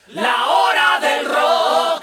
La hora del rock.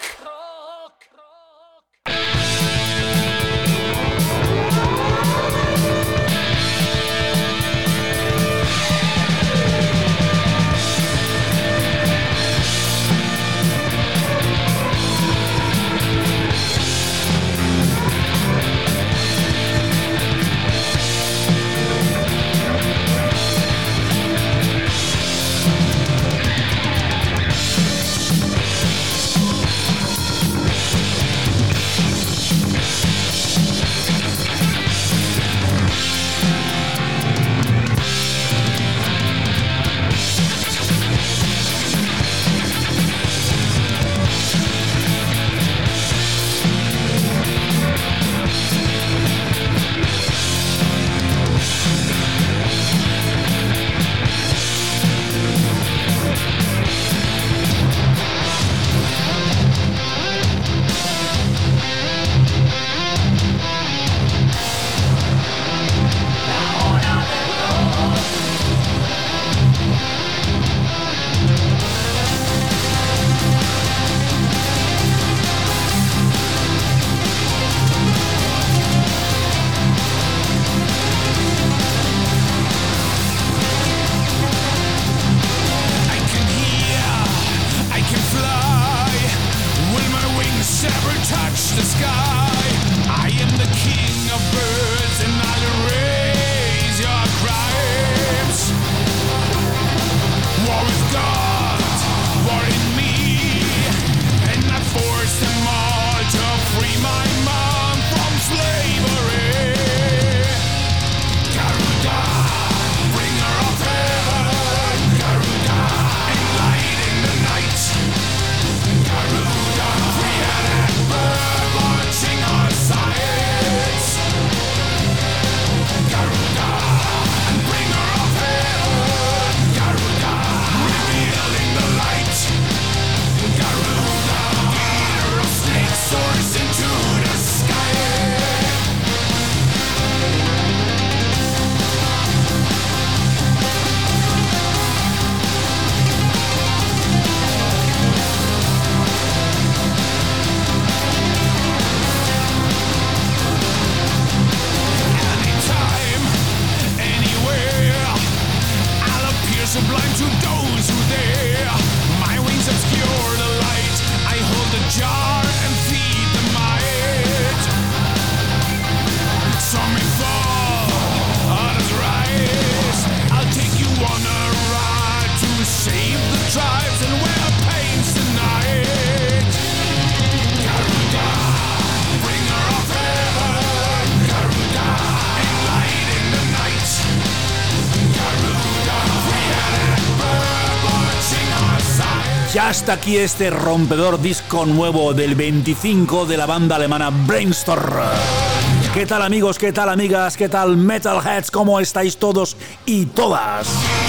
Ya está aquí este rompedor disco nuevo del 25 de la banda alemana Brainstorm. ¿Qué tal amigos? ¿Qué tal amigas? ¿Qué tal Metalheads? ¿Cómo estáis todos y todas?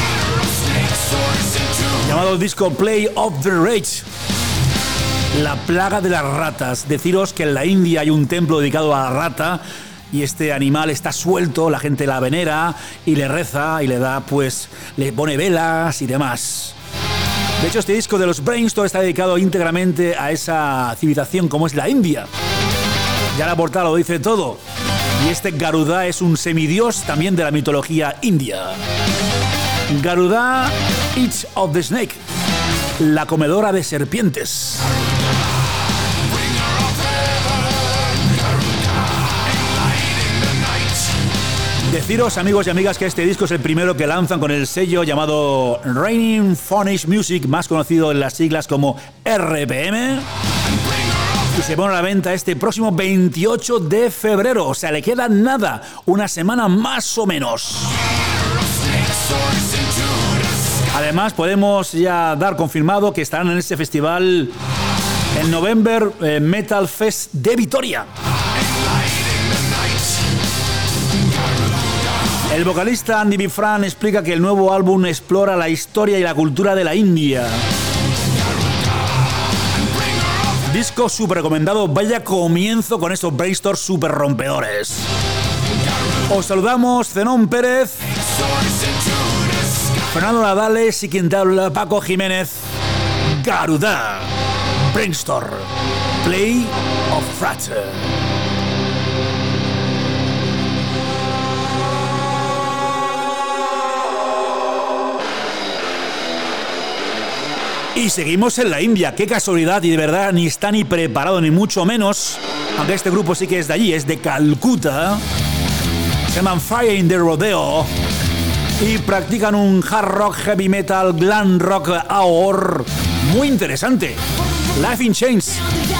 Llamado el disco Play of the Rage. La plaga de las ratas. Deciros que en la India hay un templo dedicado a la rata y este animal está suelto, la gente la venera y le reza y le da, pues, le pone velas y demás. De hecho, este disco de los Brainstorm está dedicado íntegramente a esa civilización como es la India. Ya la portada lo dice todo. Y este Garuda es un semidios también de la mitología india. Garuda, Eats of the Snake, la comedora de serpientes. Deciros, amigos y amigas, que este disco es el primero que lanzan con el sello llamado Raining Phonics Music, más conocido en las siglas como RPM, y se pone a la venta este próximo 28 de febrero. O sea, le queda nada, una semana más o menos. Además, podemos ya dar confirmado que estarán en este festival en November Metal Fest de Vitoria. El vocalista Andy Bifran explica que el nuevo álbum explora la historia y la cultura de la India. Disco súper recomendado, vaya comienzo con estos Brainstorm súper rompedores. Os saludamos, Zenón Pérez, Fernando Nadales y quien te habla, Paco Jiménez. Garuda, Brainstorm, Play of Frater. Y seguimos en la India, qué casualidad, y de verdad ni está ni preparado ni mucho menos, aunque este grupo sí que es de allí, es de Calcuta, se llaman Fire in the Rodeo y practican un hard rock, heavy metal, glam rock, AOR, muy interesante. Life in Chains.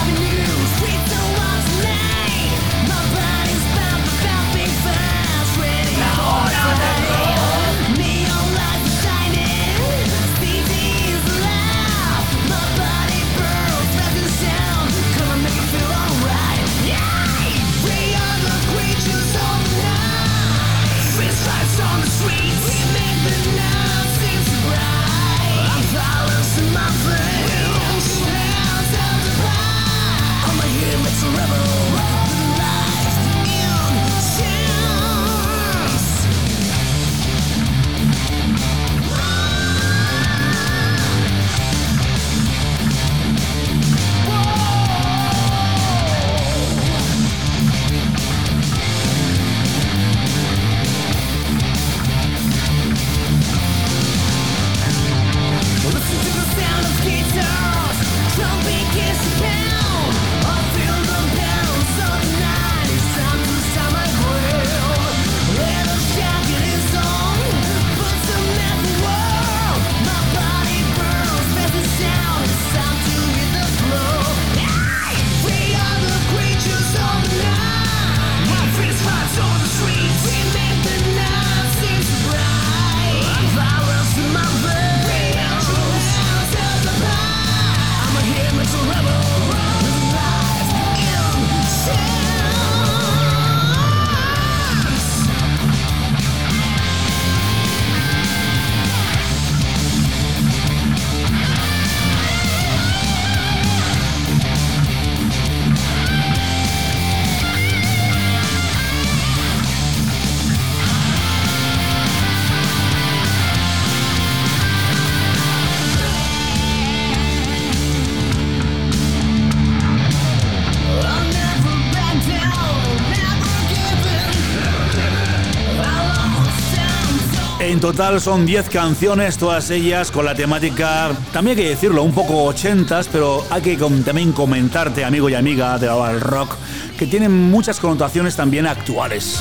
En total son 10 canciones, todas ellas con la temática, también hay que decirlo, un poco 80s, pero hay que también comentarte, amigo y amiga del rock, que tienen muchas connotaciones también actuales.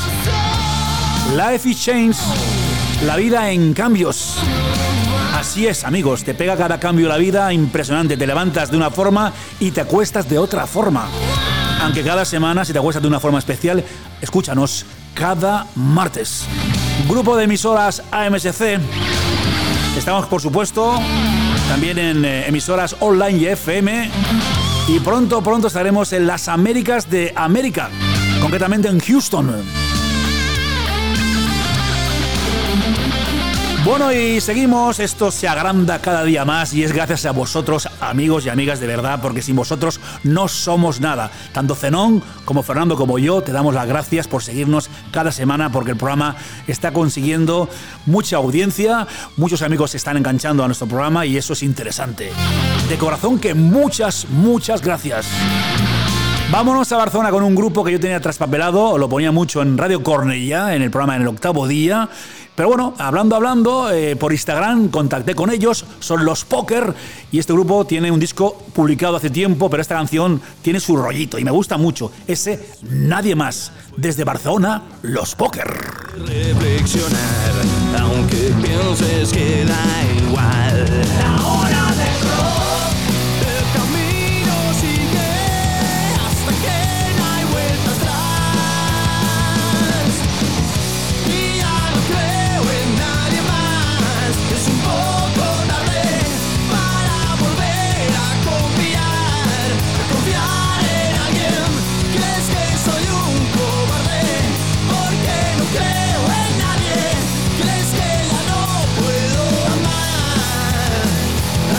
Life is Change, la vida en cambios. Así es, amigos, te pega cada cambio la vida, impresionante, te levantas de una forma y te acuestas de otra forma. Aunque cada semana, si te acuestas de una forma especial, escúchanos cada martes. Grupo de emisoras AMSC. Estamos, por supuesto, también en emisoras online y FM. Y pronto estaremos en las Américas de América, concretamente en Houston. Bueno, y seguimos, esto se agranda cada día más y es gracias a vosotros, amigos y amigas de verdad, porque sin vosotros no somos nada. Tanto Zenón como Fernando como yo te damos las gracias por seguirnos cada semana, porque el programa está consiguiendo mucha audiencia, muchos amigos se están enganchando a nuestro programa y eso es interesante. De corazón que muchas gracias. Vámonos a Barcelona con un grupo que yo tenía traspapelado, lo ponía mucho en Radio Cornellà, en el programa En el Octavo Día. Pero bueno, hablando, por Instagram contacté con ellos, son Los Poker, y este grupo tiene un disco publicado hace tiempo, pero esta canción tiene su rollito y me gusta mucho, ese Nadie Más. Desde Barcelona, Los Poker. Reflexionar, aunque pienses que da igual. La hora del rock. El camino sigue hasta que no hay vuelta atrás. Y ya no creo en nadie más. Es un poco tarde para volver a confiar en alguien. ¿Crees que soy un cobarde? Porque no creo en nadie. ¿Crees que ya no puedo amar?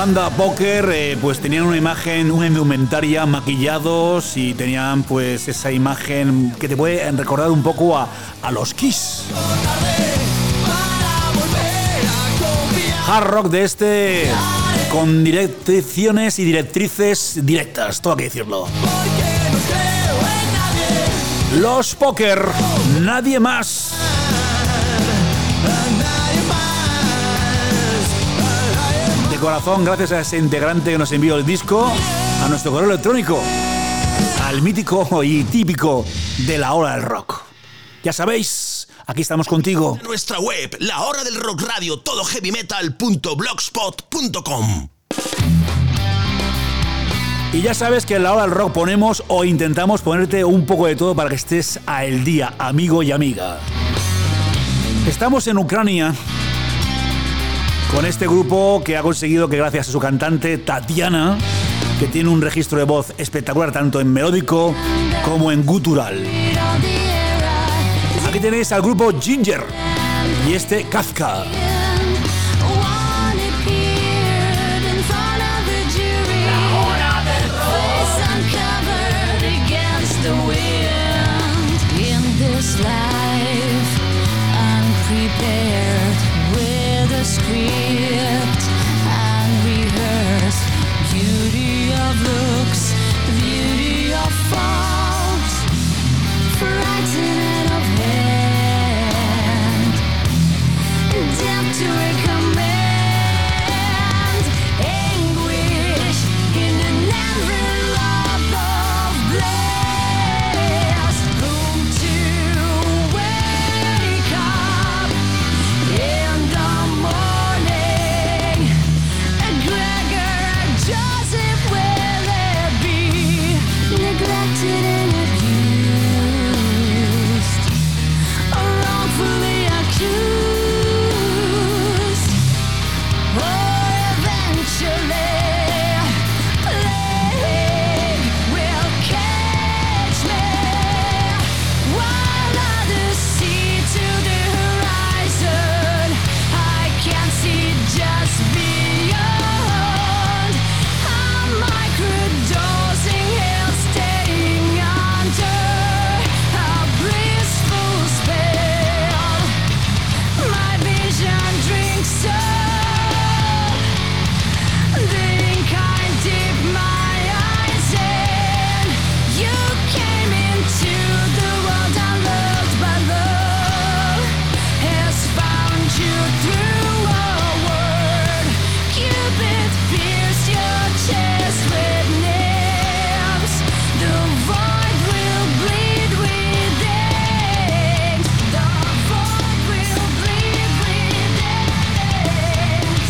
banda Poker pues tenían una imagen, una indumentaria, maquillados, y tenían pues esa imagen que te puede recordar un poco a los Kiss. Hard rock de este, con direcciones y directrices directas, todo hay que decirlo. Los Poker, nadie más. De corazón, gracias a ese integrante que nos envió el disco, a nuestro correo electrónico, al mítico y típico de La Hora del Rock. Ya sabéis, aquí estamos contigo. Nuestra web, La Hora del Rock Radio, todoheavymetal.blogspot.com. Y ya sabes que en La Hora del Rock ponemos o intentamos ponerte un poco de todo para que estés al día, amigo y amiga. Estamos en Ucrania con este grupo que ha conseguido que, gracias a su cantante Tatiana, que tiene un registro de voz espectacular tanto en melódico como en gutural. Aquí tenéis al grupo Ginger y este Kafka. Script and rehearse beauty of looks, beauty of faults, frightening of hand, death to recommend, anguish in an envelope of bliss, whom to wake up in the morning. Joseph, will it be neglected and abused, or wrongfully accused, or eventually plague will catch me while others see to the horizon. I can't see just beyond. I'm microdosing and staying under a blissful spell. My vision drinks up the ink I dip my eyes in. You came into the world unloved, but love has found you through a word. Cupid pierced your chest with nails. The void will bleed with eggs. The void will bleed with eggs.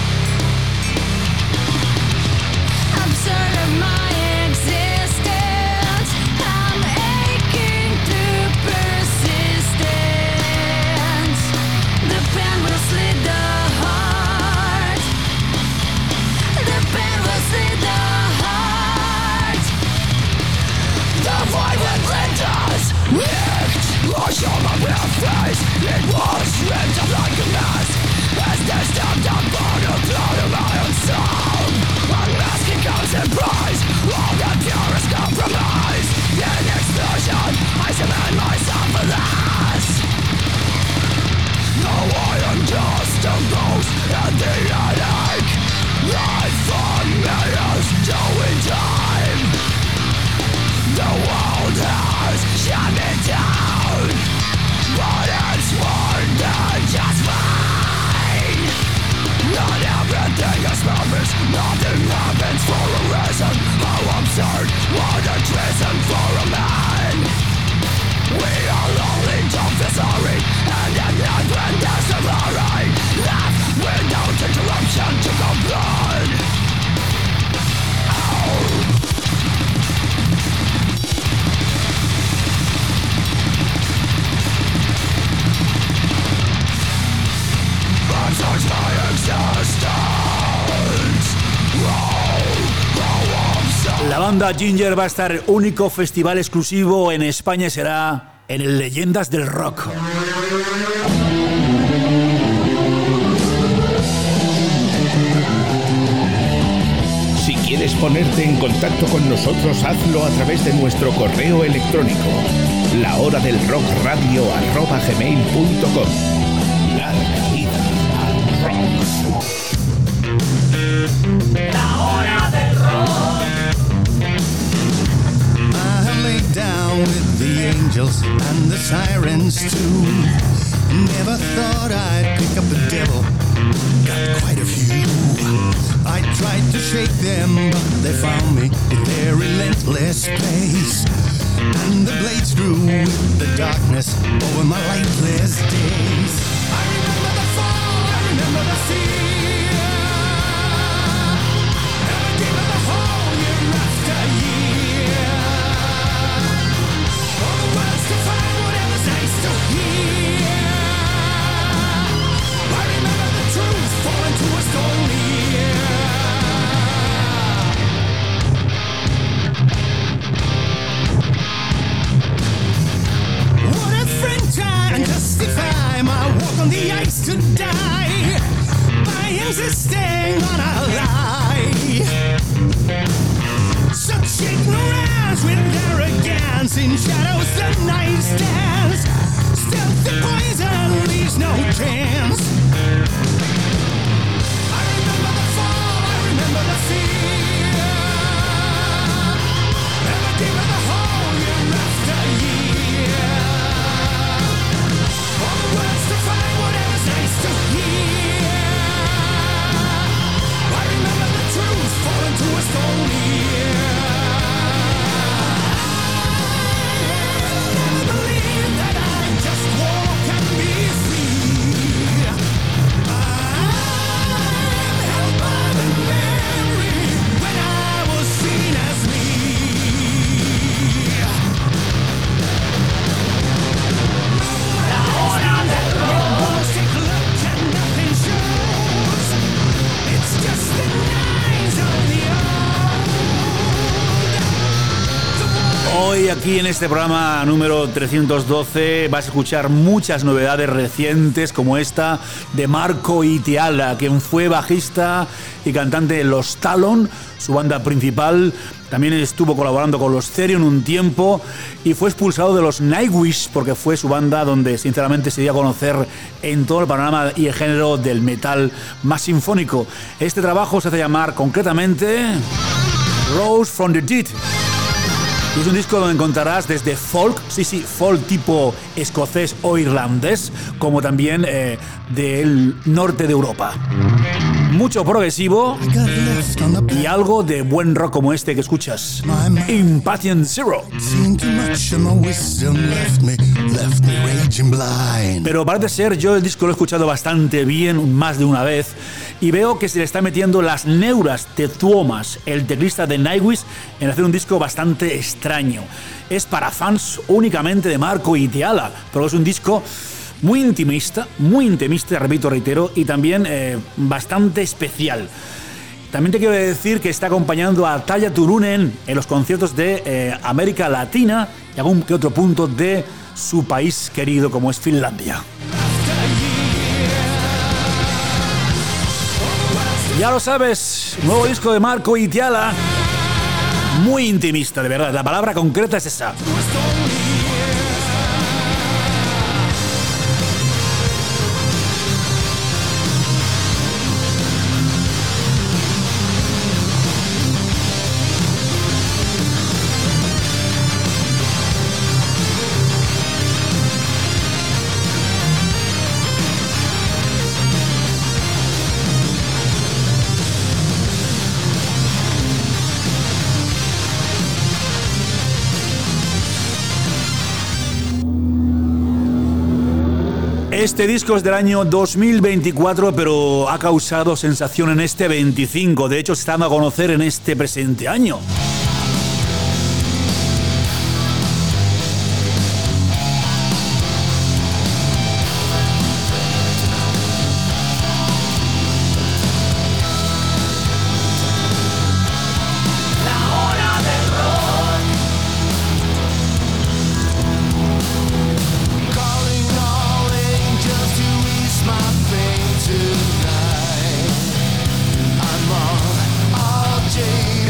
Observe my existence. I'm aching through persistence. The pen will slit the heart. The pen will slit the heart. The void will rend us. Nicked. I saw my bare face. It was ripped up like a mask. As they stabbed up on the throat of my own soul. Unmasking comes in prize. All the purest compromise. In explosion, I cement myself for last. Now I am just a ghost at the headache. Life on mirrors doing time. The world has shut me down, but it's more than just fine. Not everything is purpose, nothing happens for a reason. How absurd, what a treason for a man. We are lonely, don't feel sorry, and at the end when there's the glory, laugh without interruption to the blood. Search my existence. La banda Ginger va a estar el único festival exclusivo en España y será en el Leyendas del Rock. quieres ponerte en contacto con nosotros, hazlo a través de nuestro correo electrónico, lahoradelrockradio@gmail.com. Larga vida al rock. La hora del rock. I lay down with the angels and the sirens too. Never thought I'd pick up the devil. Got quite a few. I tried to shake them, but they found me in their relentless pace. And the blades drew with the darkness over my lightless days. I remember the fall, I remember the fear. And I gave it the whole year after year. All the words to find whatever's nice to hear. I remember the truth falling to a stone ear. What a friend try and justify my walk on the ice to die by insisting on a lie. Such ignorance with arrogance in shadows the night stands. Stealthy poison leaves no chance. I remember the fall, I remember the fear. And I gave it the whole year after year. All the words to find whatever's nice to hear. I remember the truth falling to a stone ear. I believe that I just walk and be free. I'm held by the memory when I was seen as me. La hora del rock. Take a look and nothing shows. It's just the lines of the Hoy aquí en este programa número 312 vas a escuchar muchas novedades recientes como esta de Marco Itiala, quien fue bajista y cantante de Los Talon, su banda principal. También estuvo colaborando con los Therion un tiempo y fue expulsado de los Nightwish porque fue su banda donde sinceramente se dio a conocer en todo el panorama y el género del metal más sinfónico. Este trabajo se hace llamar concretamente Rose from the Dead. Es un disco donde encontrarás desde folk, folk tipo escocés o irlandés, como también del norte de Europa. Mucho progresivo y algo de buen rock como este que escuchas. Impatient Zero. Pero parece ser, yo el disco lo he escuchado bastante bien, más de una vez, y veo que se le está metiendo las neuras de Tuomas, el teclista de Nightwish, en hacer un disco bastante extraño. Es para fans únicamente de Marco Itiala, pero es un disco muy intimista, reitero, y también bastante especial. También te quiero decir que está acompañando a Tarja Turunen en los conciertos de América Latina y algún que otro punto de su país querido como es Finlandia. Ya lo sabes, nuevo disco de Marco Itiala, muy intimista, de verdad, la palabra concreta es esa. Este disco es del año 2024, pero ha causado sensación en este 25. De hecho, se está dando a conocer en este presente año. Tonight, I'm all jaded.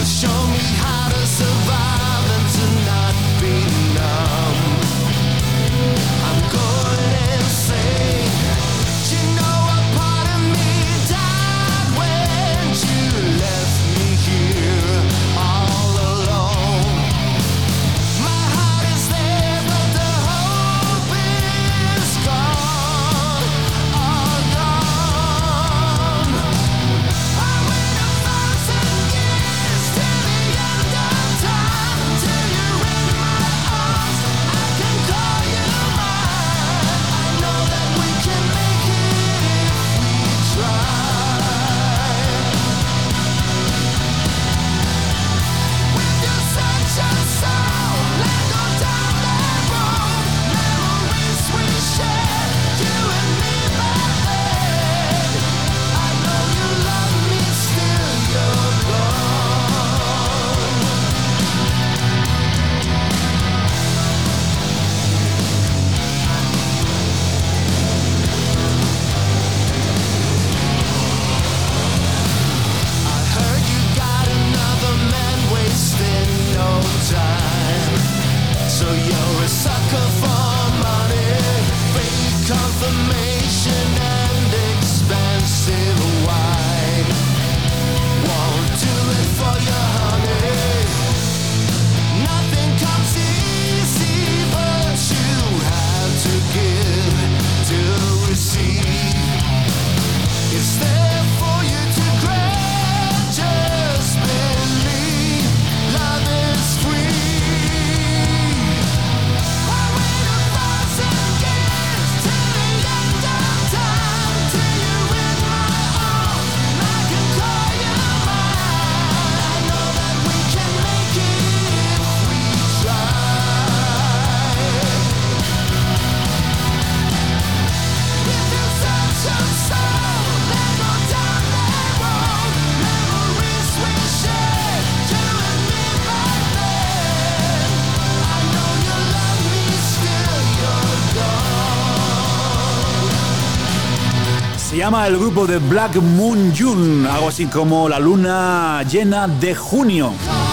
Se llama el grupo de Black Moon June, algo así como la luna llena de junio.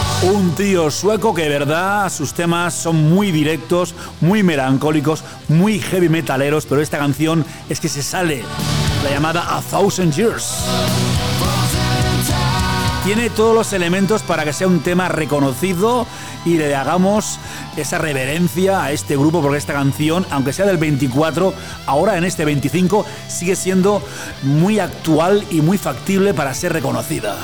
Un trío sueco que de verdad sus temas son muy directos, muy melancólicos, muy heavy metaleros, pero esta canción es que se sale, la llamada A Thousand Years. Tiene todos los elementos para que sea un tema reconocido y le hagamos esa reverencia a este grupo, porque esta canción, aunque sea del 24, ahora en este 25 sigue siendo muy actual y muy factible para ser reconocida.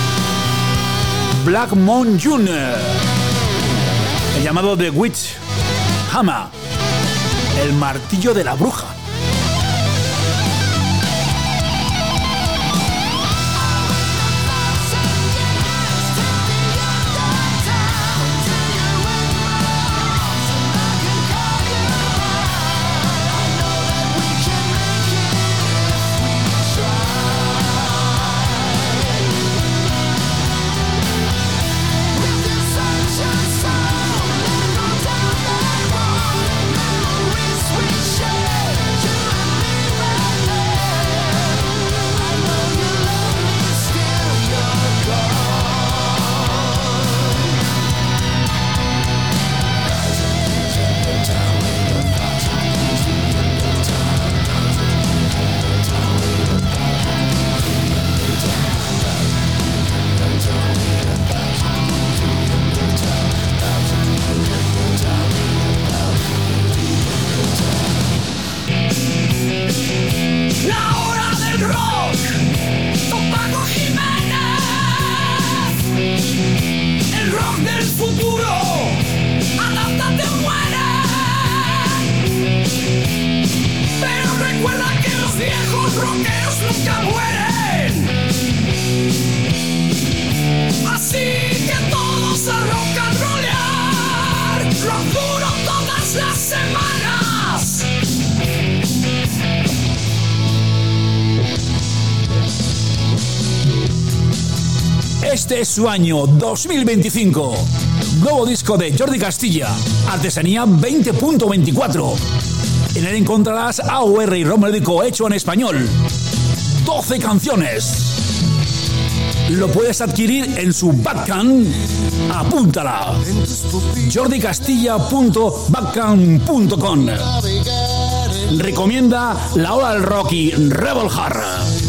Black Moon June, el llamado The Witch Hammer, el martillo de la bruja. Este es su año 2025. Nuevo disco de Jordi Castilla, Artesanía 20.24. En él encontrarás AOR y ron melódico hecho en español. 12 canciones. lo puedes adquirir en su Bandcamp. Apúntala. jordicastilla.bandcamp.com. Recomienda La Hora del Rock y Rebel Heart.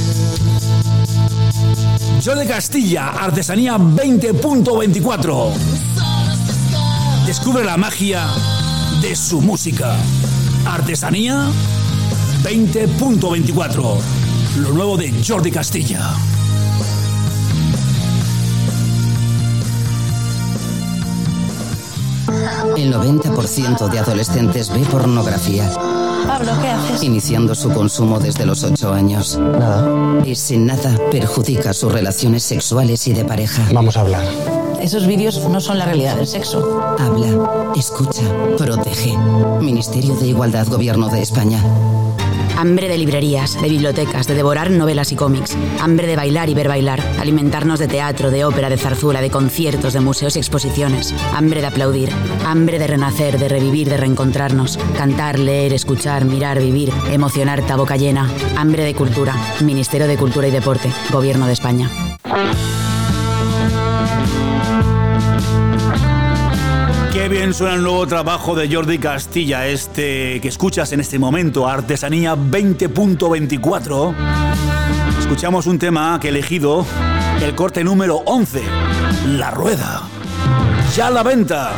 Jordi Castilla, Artesanía 20.24. Descubre la magia de su música. Artesanía 20.24. Lo nuevo de Jordi Castilla. El 90% de adolescentes ve pornografía. Pablo, ¿qué haces? Iniciando su consumo desde los 8 años. Nada. Y sin nada perjudica sus relaciones sexuales y de pareja. Vamos a hablar. Esos vídeos no son la realidad del sexo. Habla, escucha, protege. Ministerio de Igualdad, Gobierno de España. Hambre de librerías, de bibliotecas, de devorar novelas y cómics. Hambre de bailar y ver bailar. Alimentarnos de teatro, de ópera, de zarzuela, de conciertos, de museos y exposiciones. Hambre de aplaudir. Hambre de renacer, de revivir, de reencontrarnos. Cantar, leer, escuchar, mirar, vivir. Emocionarte a boca llena. Hambre de cultura. Ministerio de Cultura y Deporte. Gobierno de España. Qué bien suena el nuevo trabajo de Jordi Castilla, este que escuchas en este momento, Artesanía 20.24. Escuchamos un tema que he elegido, el corte número 11, La Rueda. Ya a la venta.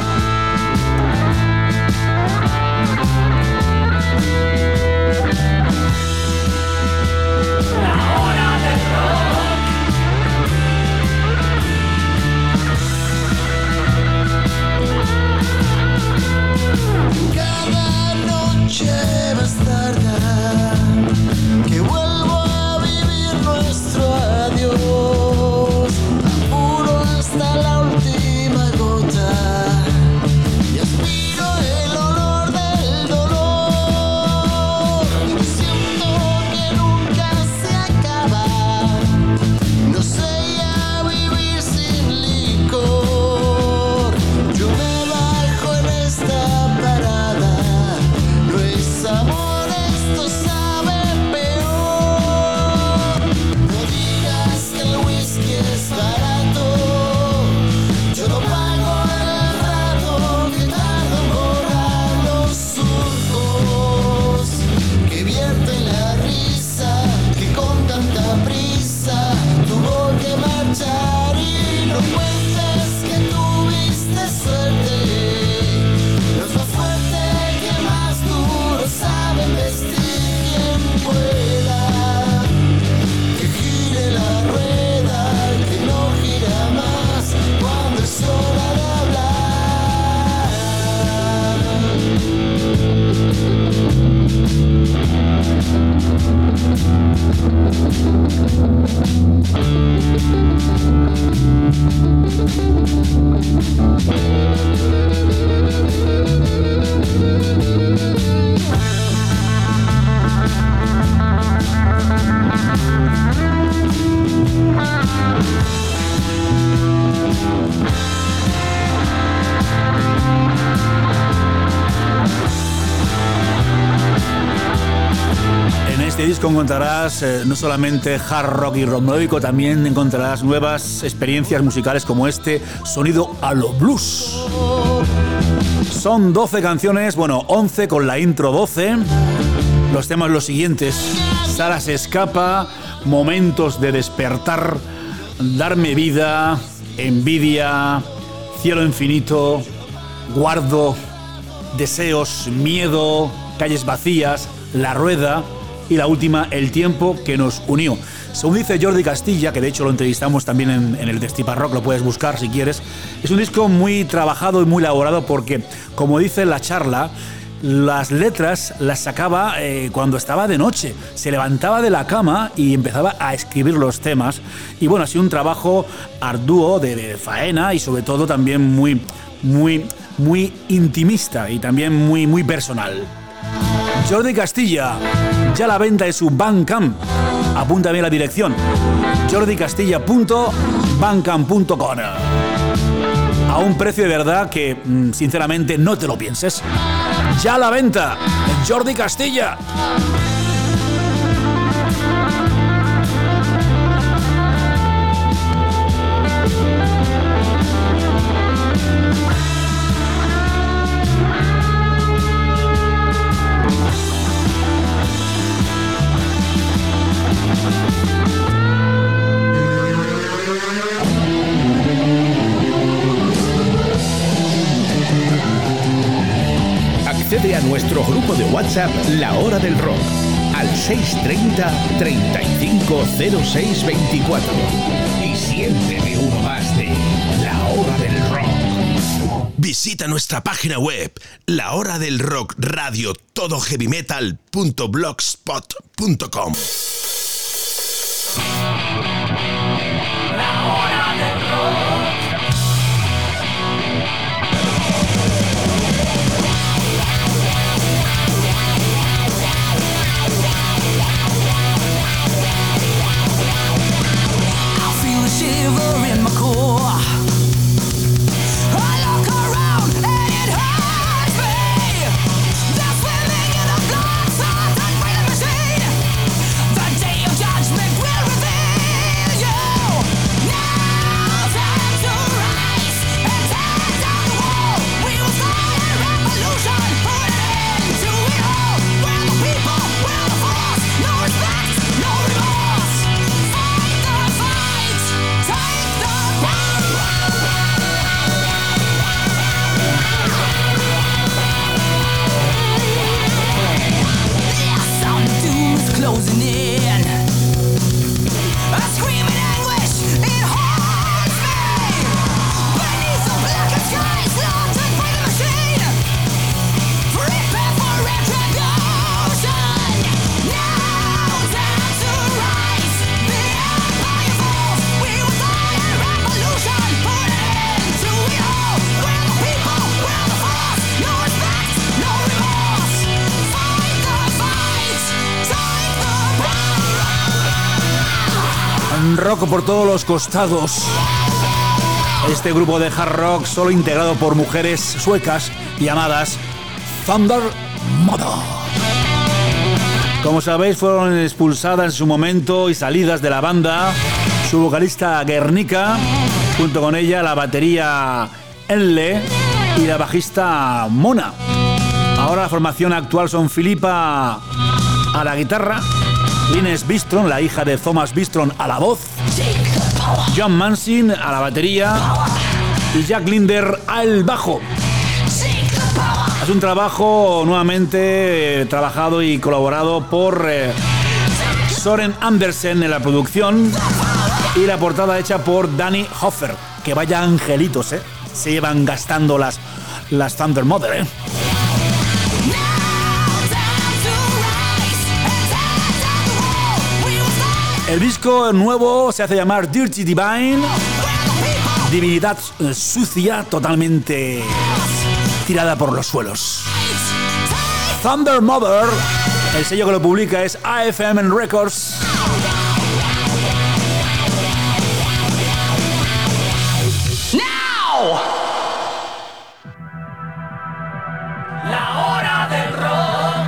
Que vuelvo a vivir nuestro adiós, apuro hasta la última gota y aspiro el olor del dolor. Y siento que nunca se acaba, no sé ya vivir sin licor. Yo me bajo en esta parada, no es amor, esto sabe peor. No digas que el whisky es barato, yo no pago el rato que tardo en borrar los surcos que vierten la risa, que con tanta prisa tuvo que marchar. Y no cuentes que tuviste suerte, no es más fuerte que más duro saben vestir quien pueda. Que gire la rueda, que no gira más cuando es hora de hablar. En este disco encontrarás no solamente hard rock y rock melódico, también encontrarás nuevas experiencias musicales como este sonido a lo blues. Son 12 canciones, bueno, 11 con la intro 12. Los temas los siguientes: Sara se escapa, Momentos de despertar, Darme vida, Envidia, Cielo infinito, Guardo, Deseos, Miedo, Calles vacías, La rueda y la última, El tiempo que nos unió. Según dice Jordi Castilla, que de hecho lo entrevistamos también en el Destipa Rock, lo puedes buscar si quieres, es un disco muy trabajado y muy elaborado porque, como dice en la charla, las letras las sacaba cuando estaba de noche. Se levantaba de la cama y empezaba a escribir los temas. Y bueno, ha sido un trabajo arduo de faena y sobre todo también muy intimista y también muy personal. Jordi Castilla, ya a la venta de su Bandcamp. Apúntame la dirección: jordicastilla.bandcamp.com. A un precio de verdad que, sinceramente, no te lo pienses. Ya a la venta en Jordi Castilla. accede a nuestro grupo de WhatsApp La Hora del Rock al 630 350624 y siéntete uno más de La Hora del Rock. Visita nuestra página web lahoradelrockradiotodoheavymetal.blogspot.com. Shiver in my core. I look around and it hurts me. They're swimming in a blood salt and breathing machine. The day of judgment will reveal you. Now time to rise and tear down the wall. We will start a revolution, put an end to it all. We're the people, we're the force. No respect, no remorse. Fight the fight. Take the power. The sound of doom is closing in. A screaming anguish, it haunts me. Beneath the blackened skies, lantern by the machine. Prepare for retribution. Now time to rise. The empire falls. We will start a revolution. Put an end to it all. We're the people. We're the force. No respect. No remorse. Fight the fight. Take the power. Rock por todos los costados. Este grupo de hard rock solo integrado por mujeres suecas llamadas Thunder Mother. Como sabéis, fueron expulsadas en su momento y salidas de la banda su vocalista Guernica, junto con ella la batería Elle y la bajista Mona. Ahora la formación actual son Filippa a la guitarra, Ines Bistron, la hija de Thomas Bistron, a la voz, John Mansin a la batería y Jack Linder al bajo. Es un trabajo nuevamente trabajado y colaborado por Soren Andersen en la producción y la portada hecha por Danny Hoffer. Que vaya angelitos, se llevan gastando las Thunder Mother, El disco nuevo se hace llamar Dirty Divine, divinidad sucia, totalmente tirada por los suelos. Thunder Mother, el sello que lo publica es AFM Records. Now. La hora del rock.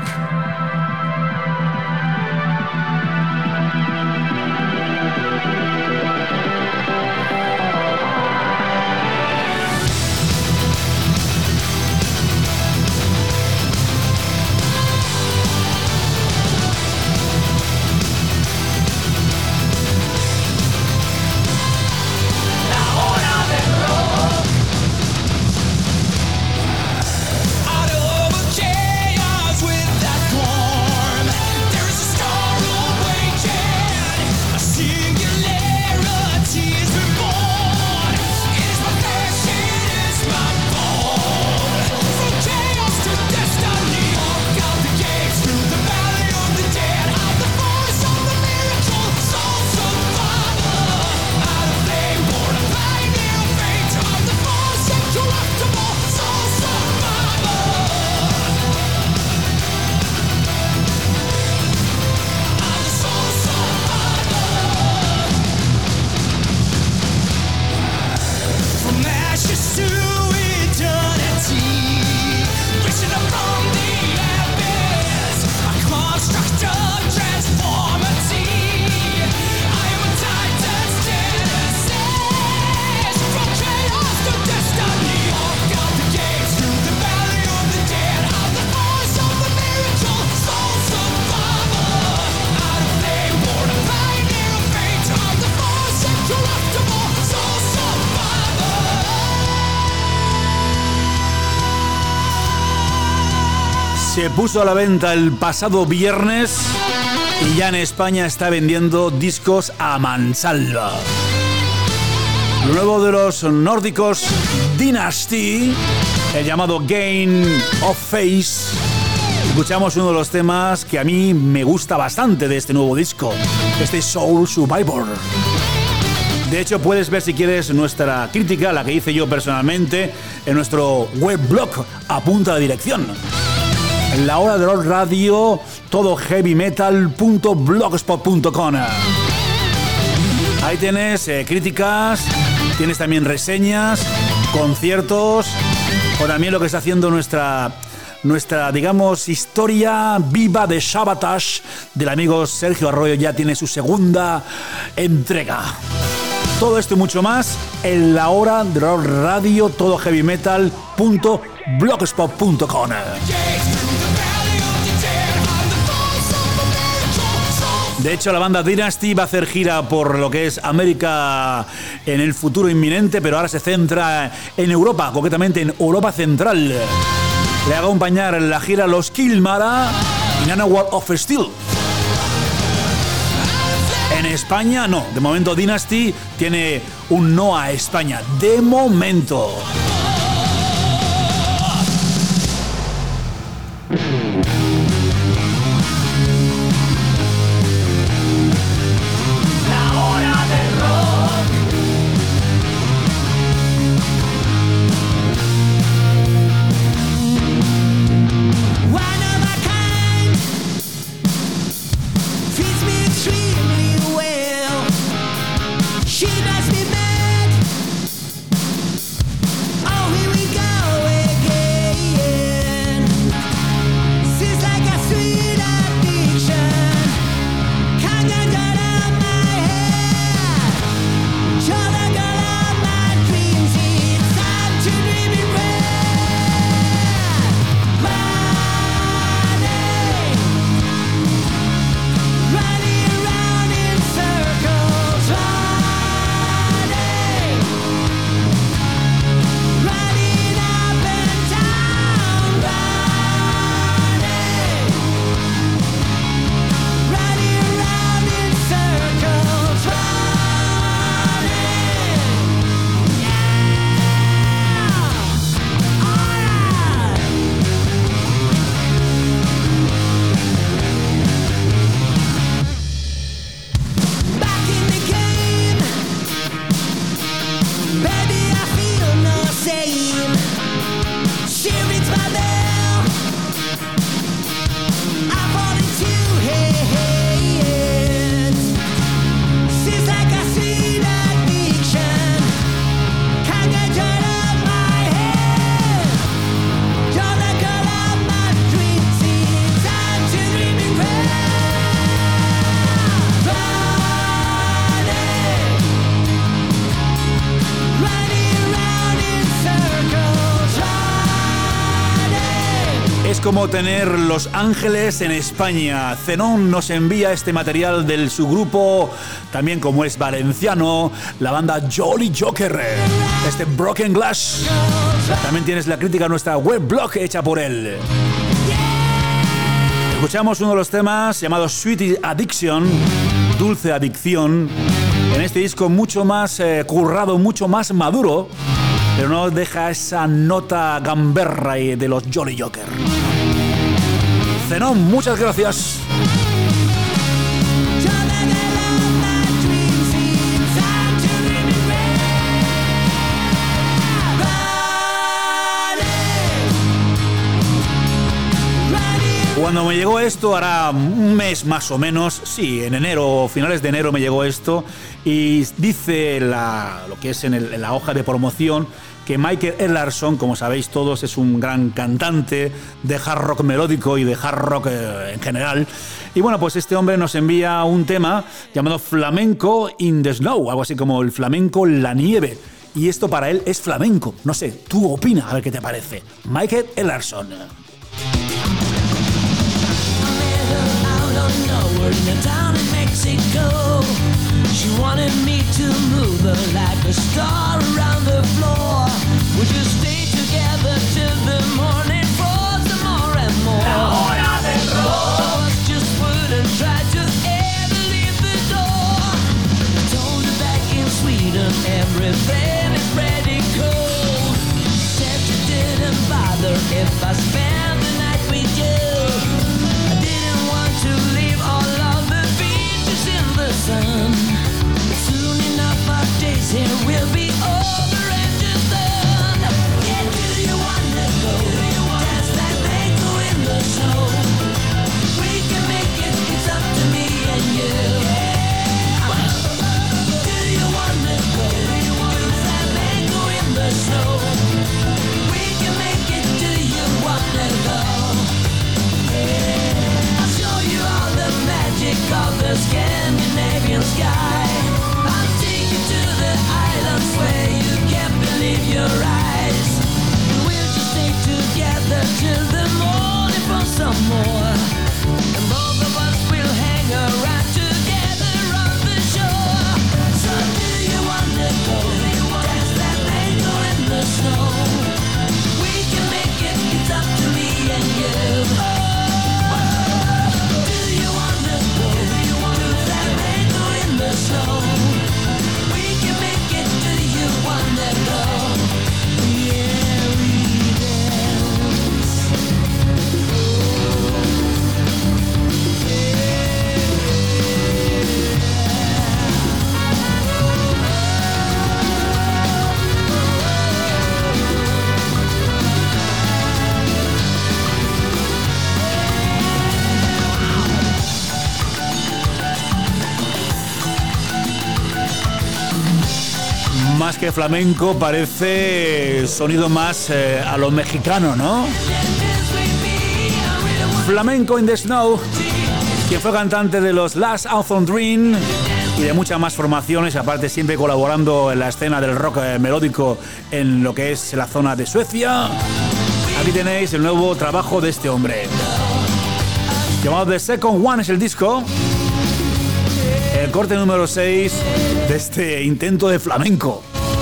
Se puso a la venta el pasado viernes y ya en España está vendiendo discos a mansalva. Lo nuevo de los nórdicos Dynasty, el llamado Game of Face. Escuchamos uno de los temas que a mí me gusta bastante de este nuevo disco, este Soul Survivor. De hecho, puedes ver si quieres nuestra crítica, la que hice yo personalmente, en nuestro webblog a punta de dirección. En la hora de rock radio, todo heavymetal.blogspot.com. Ahí tienes críticas, tienes también reseñas, conciertos, o también lo que está haciendo nuestra, digamos, historia viva de Sabotage del amigo Sergio Arroyo. Ya tiene su segunda entrega. Todo esto y mucho más en la hora de rock radio, todo heavymetal.blogspot.com. De hecho, la banda Dynasty va a hacer gira por lo que es América en el futuro inminente, pero ahora se centra en Europa, concretamente en Europa Central. Le acompañar en la gira los Kilmara y Nanowar of Steel. En España, no. De momento, Dynasty tiene un no a España. De momento. Como tener Los Ángeles en España. Zenón nos envía este material del su grupo, también como es valenciano, la banda Jolly Joker, este Broken Glass. También tienes la crítica a nuestra webblog hecha por él. Escuchamos uno de los temas llamado Sweet Addiction, Dulce Adicción, en este disco mucho más currado, mucho más maduro, pero no deja esa nota gamberra de los Jolly Joker. Zenón, muchas gracias. Cuando me llegó esto, hará un mes más o menos, sí, en enero, finales de enero me llegó esto, y dice lo que es en la hoja de promoción que Michael Ellarson, como sabéis todos, es un gran cantante de hard rock melódico y de hard rock en general. Y bueno, pues este hombre nos envía un tema llamado Flamenco in the Snow, algo así como el flamenco en la nieve. Y esto para él es flamenco. No sé, tú opina, a ver qué te parece. Michael Ellarson. She wanted me to move her like a star around the floor. Would you stay together till the morning for some more and more? sky. I'll take you to the islands where you can't believe your eyes. We'll just stay together till the morning for some more. And both of us will hang around together on the shore. So do you wanna go? Dance that tango in the snow. We can make it, it's up to me and you. Do you wanna go? Do that tango in the snow. We can make it, do you wanna go? Yeah, we dance. Más que flamenco, parece sonido más a lo mexicano, ¿no? Flamenco in the Snow, quien fue cantante de los Last Anthem Dream y de muchas más formaciones, aparte siempre colaborando en la escena del rock melódico en lo que es la zona de Suecia. Aquí tenéis el nuevo trabajo de este hombre, llamado The Second One, es el disco. El corte número 6 de este intento de flamenco.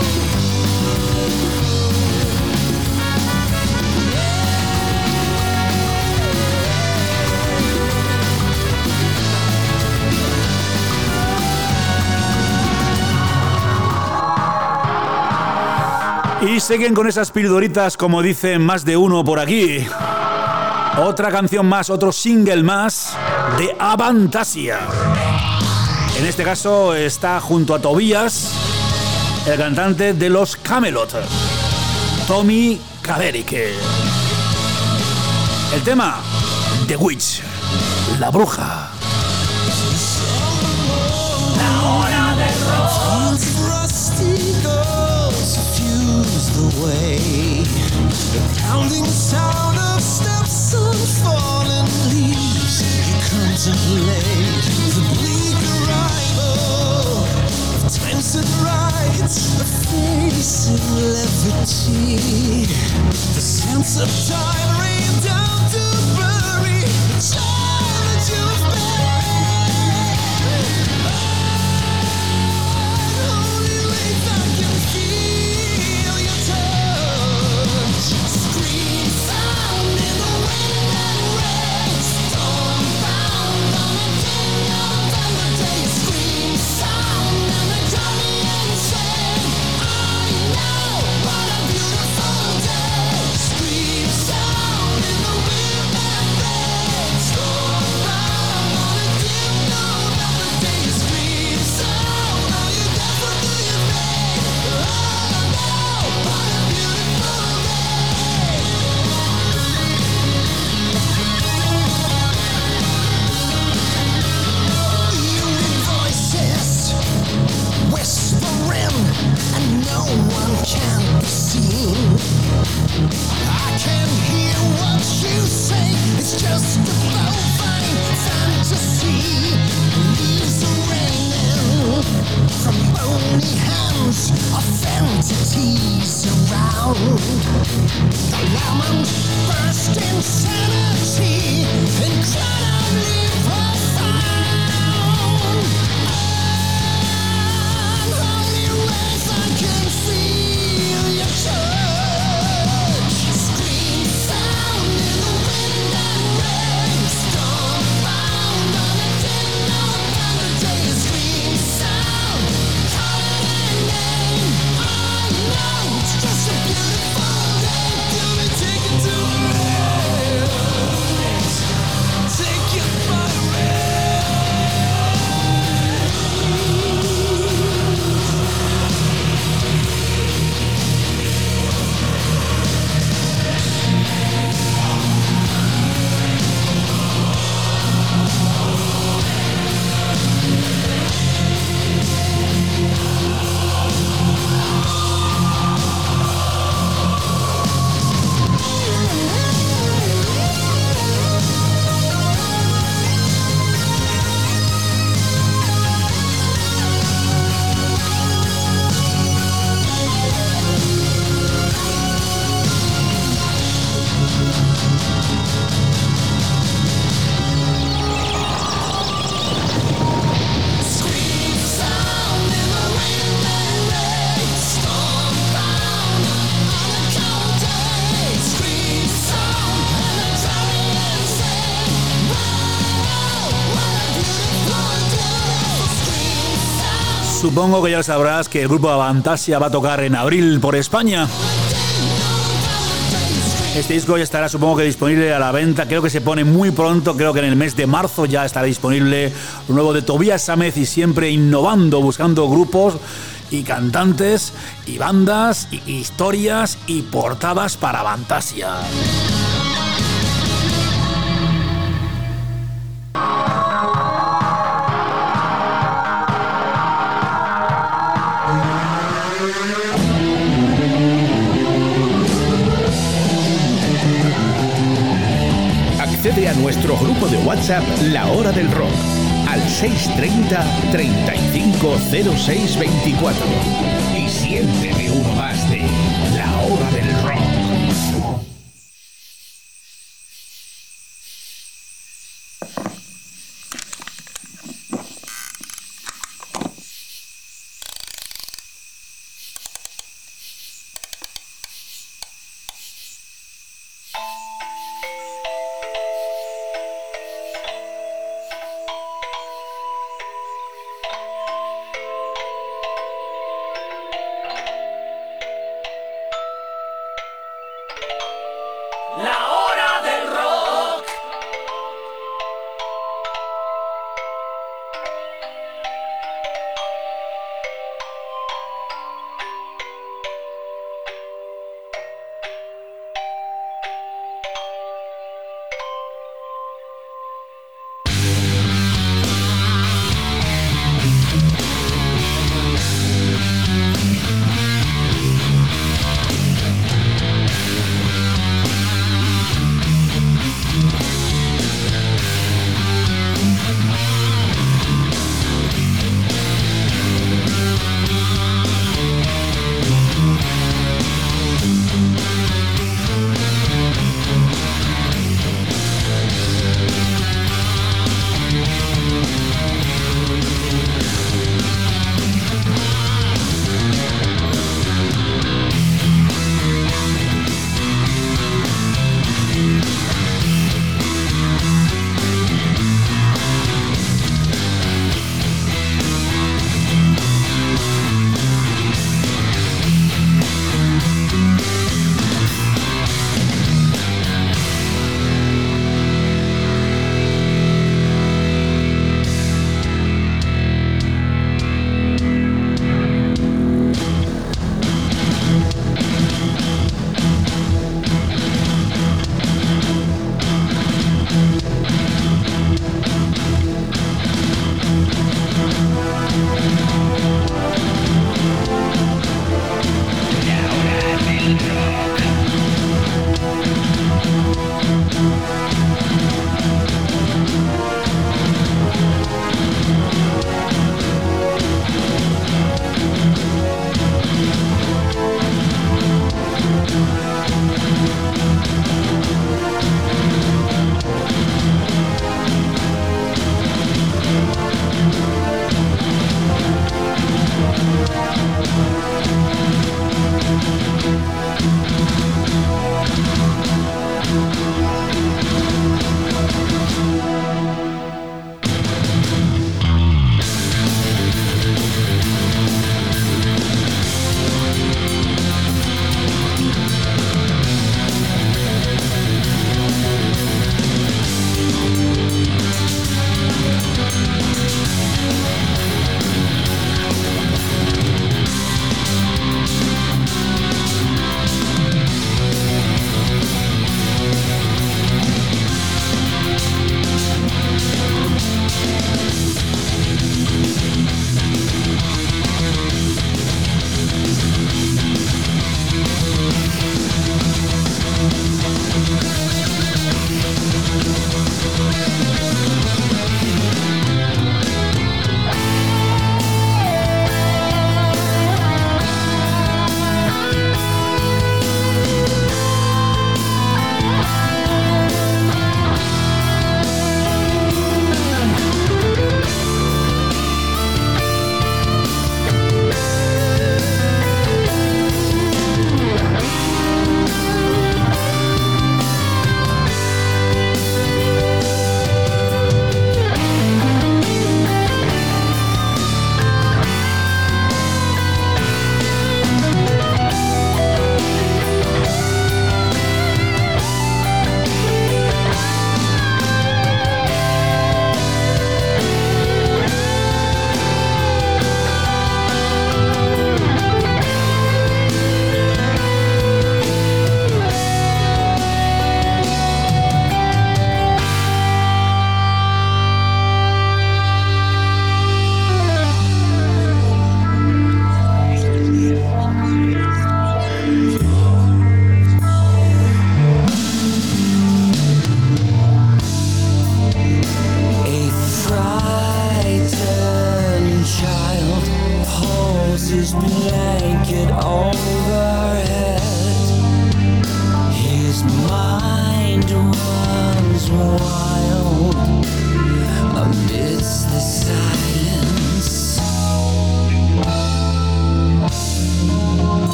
Y siguen con esas pildoritas, como dicen más de uno por aquí. Otra canción más, otro single más de Avantasia. En este caso está junto a Tobias, el cantante de los Camelot, Tommy Kaverik. El tema, The Witch, la bruja. La hora del rock. The pounding sound of steps on fallen leaves. You contemplate the bleak arrival of times that right, a face in levity. The sense of time rained down to bury the child that you've buried. Only ways I can feel your touch. Scream sound in the wind and rain. Stormbound on a king of thunder day. Scream sound and the journey insane. I know what a beautiful day. Scream sound in the wind and rain. Stormbound on a king of thunder day. Scream sound, are you there for the evade? I know what a beautiful day. Eerie voices whispering, and no one can be seen. I can hear what you say. It's just a bovine fantasy. Leaves are raining from bony hands of entities around. The lemon burst insanity, incredibly profound. And only ways I can feel your touch. Scream sound in the wind and rain. Stormbound on a din of thunder day. Scream sound, call it a name. I know it's just a beautiful day. You'll be taken to a Supongo que ya sabrás que el grupo Avantasia va a tocar en abril por España. Este disco ya estará, supongo que disponible a la venta. Creo que se pone muy pronto. Creo que en el mes de marzo ya estará disponible lo nuevo de Tobías Sámez, y siempre innovando, buscando grupos y cantantes y bandas y historias y portadas para Avantasia. Accede a nuestro grupo de WhatsApp La Hora del Rock al 630 350624 y siéntete uno más de La Hora del Rock. La hora del rock.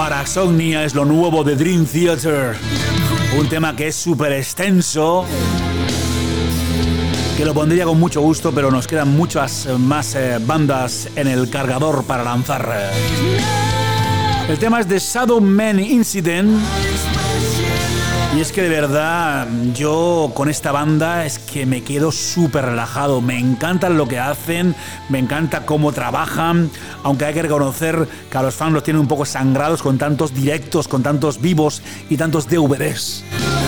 Parasomnia es lo nuevo de Dream Theater. Un tema que es súper extenso, que lo pondría con mucho gusto, pero nos quedan muchas más bandas en el cargador para lanzar. El tema es de Shadow Man Incident. Y es que de verdad, yo con esta banda es que me quedo súper relajado. Me encanta lo que hacen, me encanta cómo trabajan, aunque hay que reconocer que a los fans los tienen un poco sangrados con tantos directos, con tantos vivos y tantos DVDs.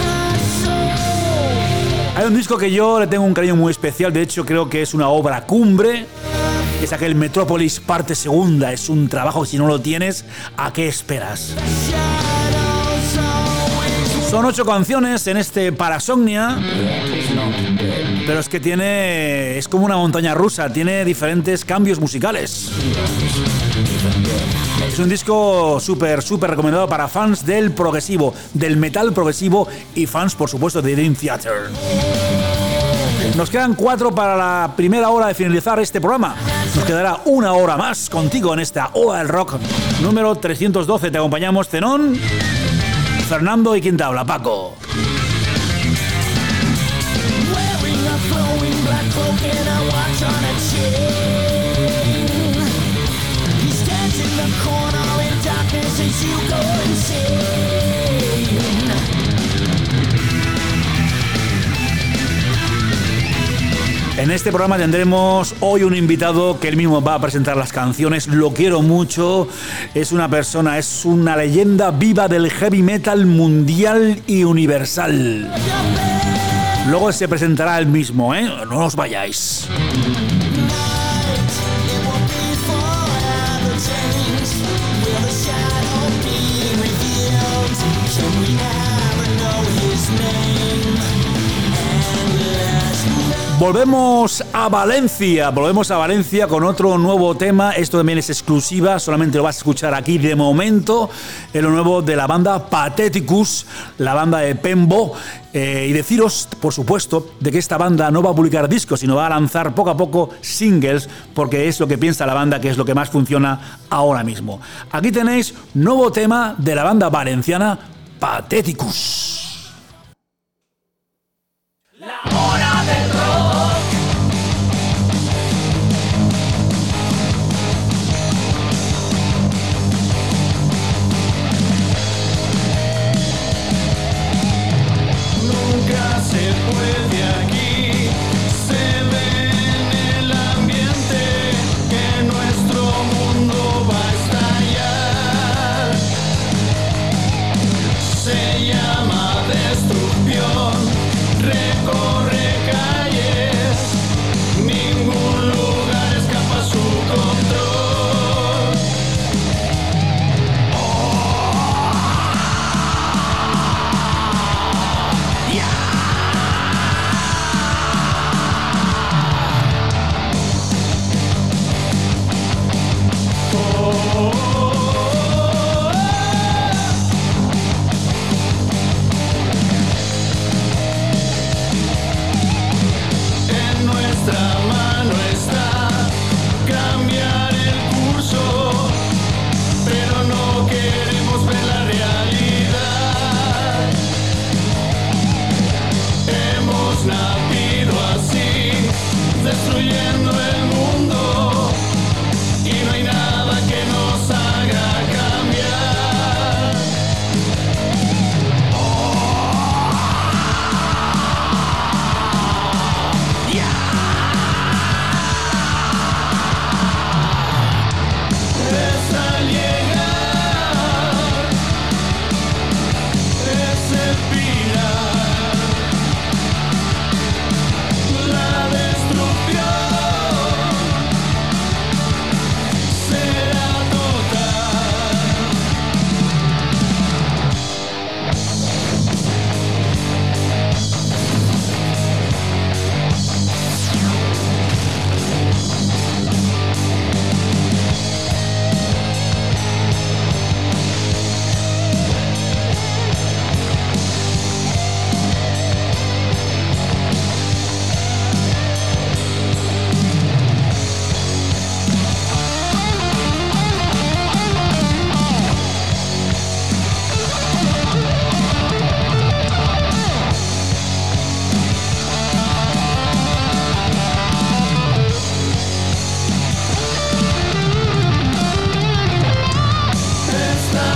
Hay un disco que yo le tengo un cariño muy especial, de hecho creo que es una obra cumbre. Es aquel Metropolis parte segunda, es un trabajo que si no lo tienes, ¿a qué esperas? Son 8 canciones en este Parasomnia, pero es que es como una montaña rusa, tiene diferentes cambios musicales. Es un disco súper recomendado para fans del progresivo, del metal progresivo y fans, por supuesto, de Dream Theater. Nos quedan 4 para la primera hora de finalizar este programa. Nos quedará 1 hora más contigo en esta Hora del Rock número 312. Te acompañamos Zenón, Fernando y quien te habla, Paco. En este programa tendremos hoy un invitado que él mismo va a presentar las canciones. Lo quiero mucho. Es una persona, es una leyenda viva del heavy metal mundial y universal. Luego se presentará él mismo, ¿eh? No os vayáis. Volvemos a Valencia con otro nuevo tema. Esto también es exclusiva, solamente lo vas a escuchar aquí de momento. Es lo nuevo de la banda Patheticus, la banda de Pembo. Y deciros, por supuesto, de que esta banda no va a publicar discos, sino va a lanzar poco a poco singles, porque es lo que piensa la banda que es lo que más funciona ahora mismo. Aquí tenéis nuevo tema de la banda valenciana Patheticus. La hora del rock. Nunca se puede aquí, se ve en el ambiente que nuestro mundo va a estallar. Se llama destrucción, recorre calles, ningún lugar escapa a su control. En nuestra mano está cambiar el curso, pero no queremos ver la realidad. Hemos nacido así, destruyendo el mundo, y no hay nada que nos haga cambiar. Es al llegar ese pilar, la destrucción.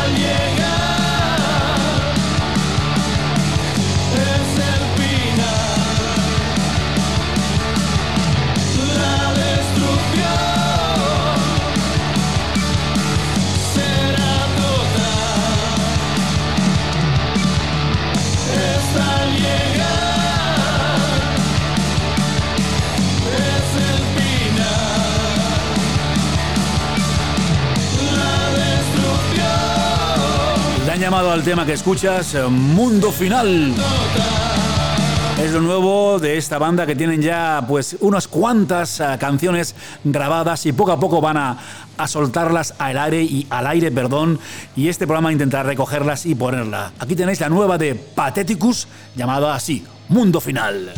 Llamado al tema que escuchas, Mundo Final. Es lo nuevo de esta banda, que tienen ya pues unas cuantas canciones grabadas y poco a poco van a soltarlas al aire, y este programa intentará recogerlas y ponerla. Aquí tenéis la nueva de Patheticus, llamada así, Mundo Final.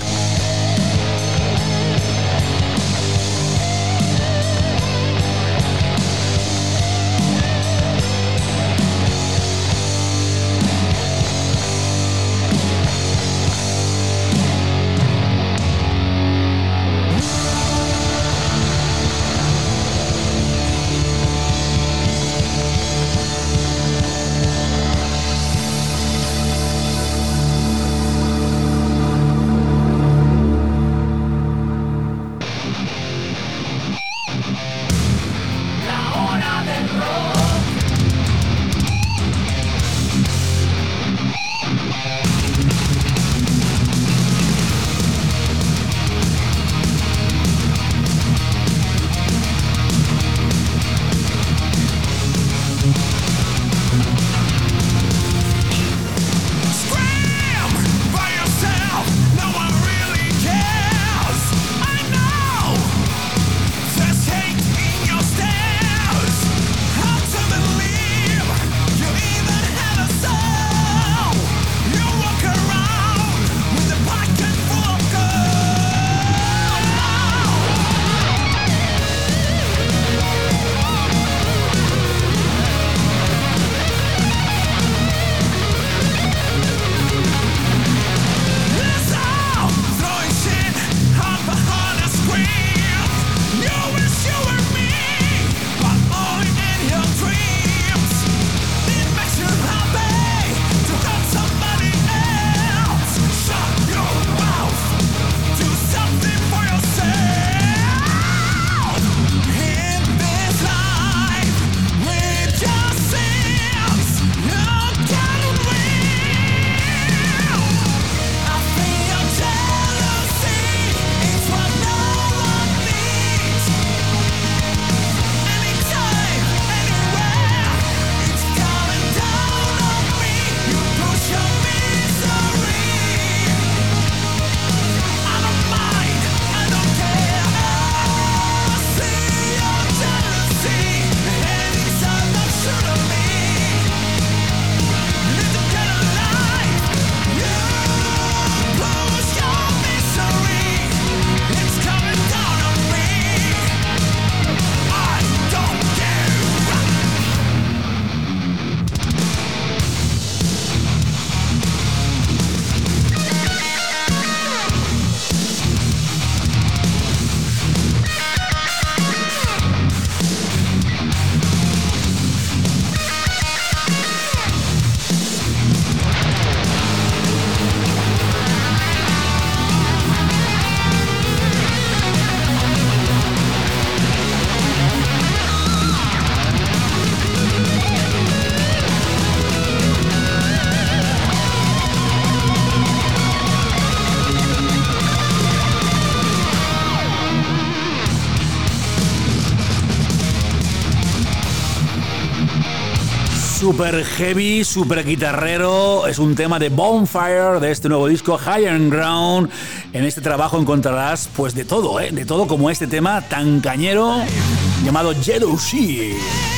Super heavy, super guitarrero. Es un tema de Bonfire, de este nuevo disco Higher Ground. En este trabajo encontrarás pues de todo, de todo, como este tema tan cañero llamado Jealousy.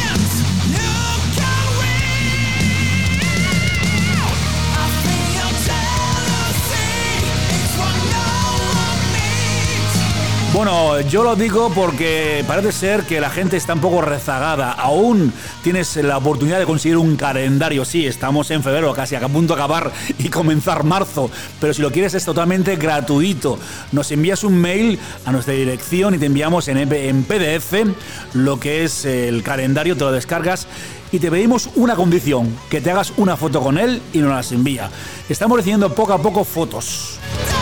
Bueno, yo lo digo porque parece ser que la gente está un poco rezagada. Aún tienes la oportunidad de conseguir un calendario. Sí, estamos en febrero, casi a punto de acabar y comenzar marzo. Pero si lo quieres es totalmente gratuito. Nos envías un mail a nuestra dirección y te enviamos en PDF lo que es el calendario, te lo descargas y te pedimos una condición, que te hagas una foto con él y nos las envía. Estamos recibiendo poco a poco fotos.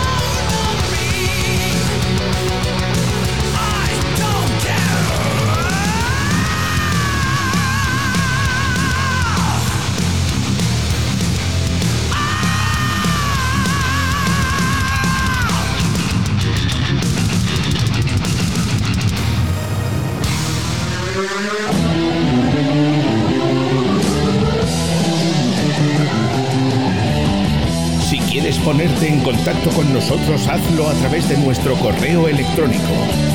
Si quieres ponerte en contacto con nosotros, hazlo a través de nuestro correo electrónico,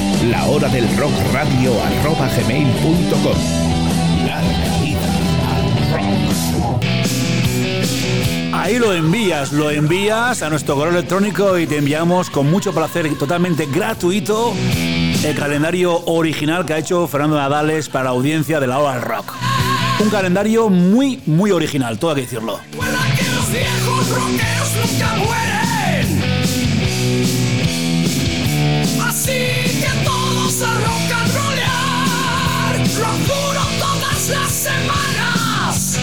lahoradelrockradio@gmail.com. Larga vida al rock. Ahí lo envías a nuestro correo electrónico y te enviamos con mucho placer, totalmente gratuito, el calendario original que ha hecho Fernando Nadales para la audiencia de La Hora del Rock. Un calendario muy, muy original, todo hay que decirlo. Los viejos rockeros nunca mueren. Así que todos a rock and rollar. Rock duro todas las semanas.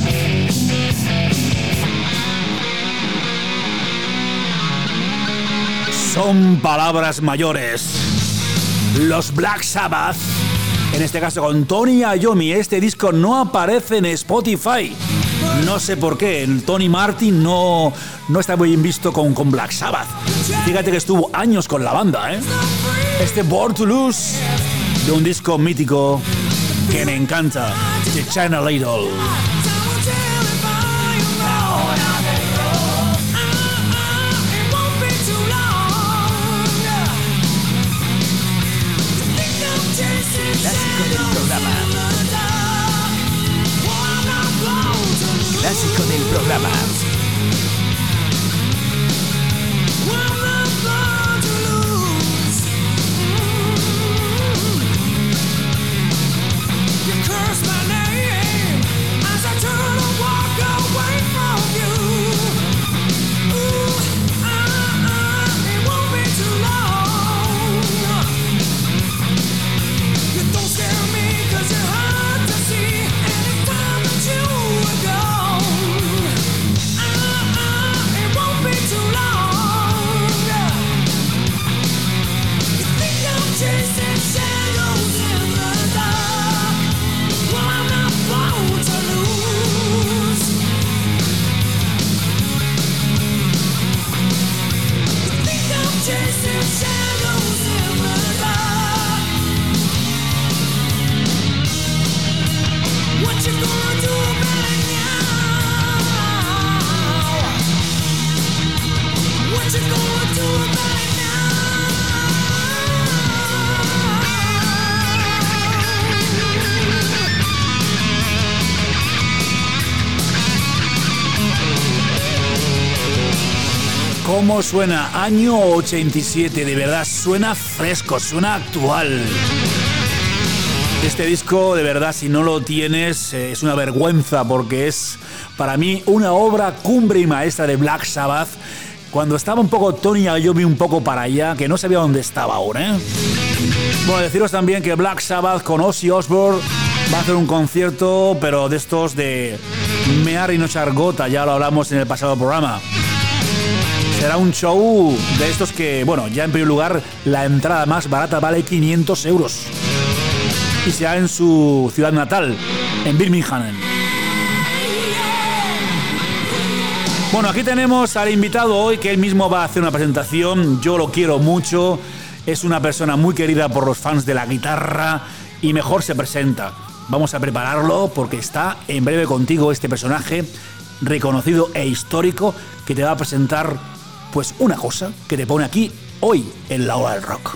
Son palabras mayores. Los Black Sabbath, en este caso con Tony Iommi. Este disco no aparece en Spotify. No sé por qué. El Tony Martin no está muy bien visto con Black Sabbath. Fíjate que estuvo años con la banda, ¿eh? Este Born to Lose, de un disco mítico que me encanta, The China Idol. Clásico del programa. ¿Cómo suena? Año 87, de verdad, suena fresco, suena actual. Este disco, de verdad, si no lo tienes, es una vergüenza, porque es, para mí, una obra cumbre y maestra de Black Sabbath. Cuando estaba un poco Tony Iommi un poco para allá, que no sabía dónde estaba aún, ¿eh? Bueno, deciros también que Black Sabbath con Ozzy Osbourne va a hacer un concierto, pero de estos de mear y no echar gota, ya lo hablamos en el pasado programa. Será un show de estos que, bueno, ya en primer lugar, la entrada más barata vale 500 euros. Y será en su ciudad natal, en Birmingham. Bueno, aquí tenemos al invitado hoy, que él mismo va a hacer una presentación. Yo lo quiero mucho. Es una persona muy querida por los fans de la guitarra y mejor se presenta. Vamos a prepararlo porque está en breve contigo este personaje reconocido e histórico que te va a presentar pues una cosa que te pone aquí hoy en La Hora del Rock.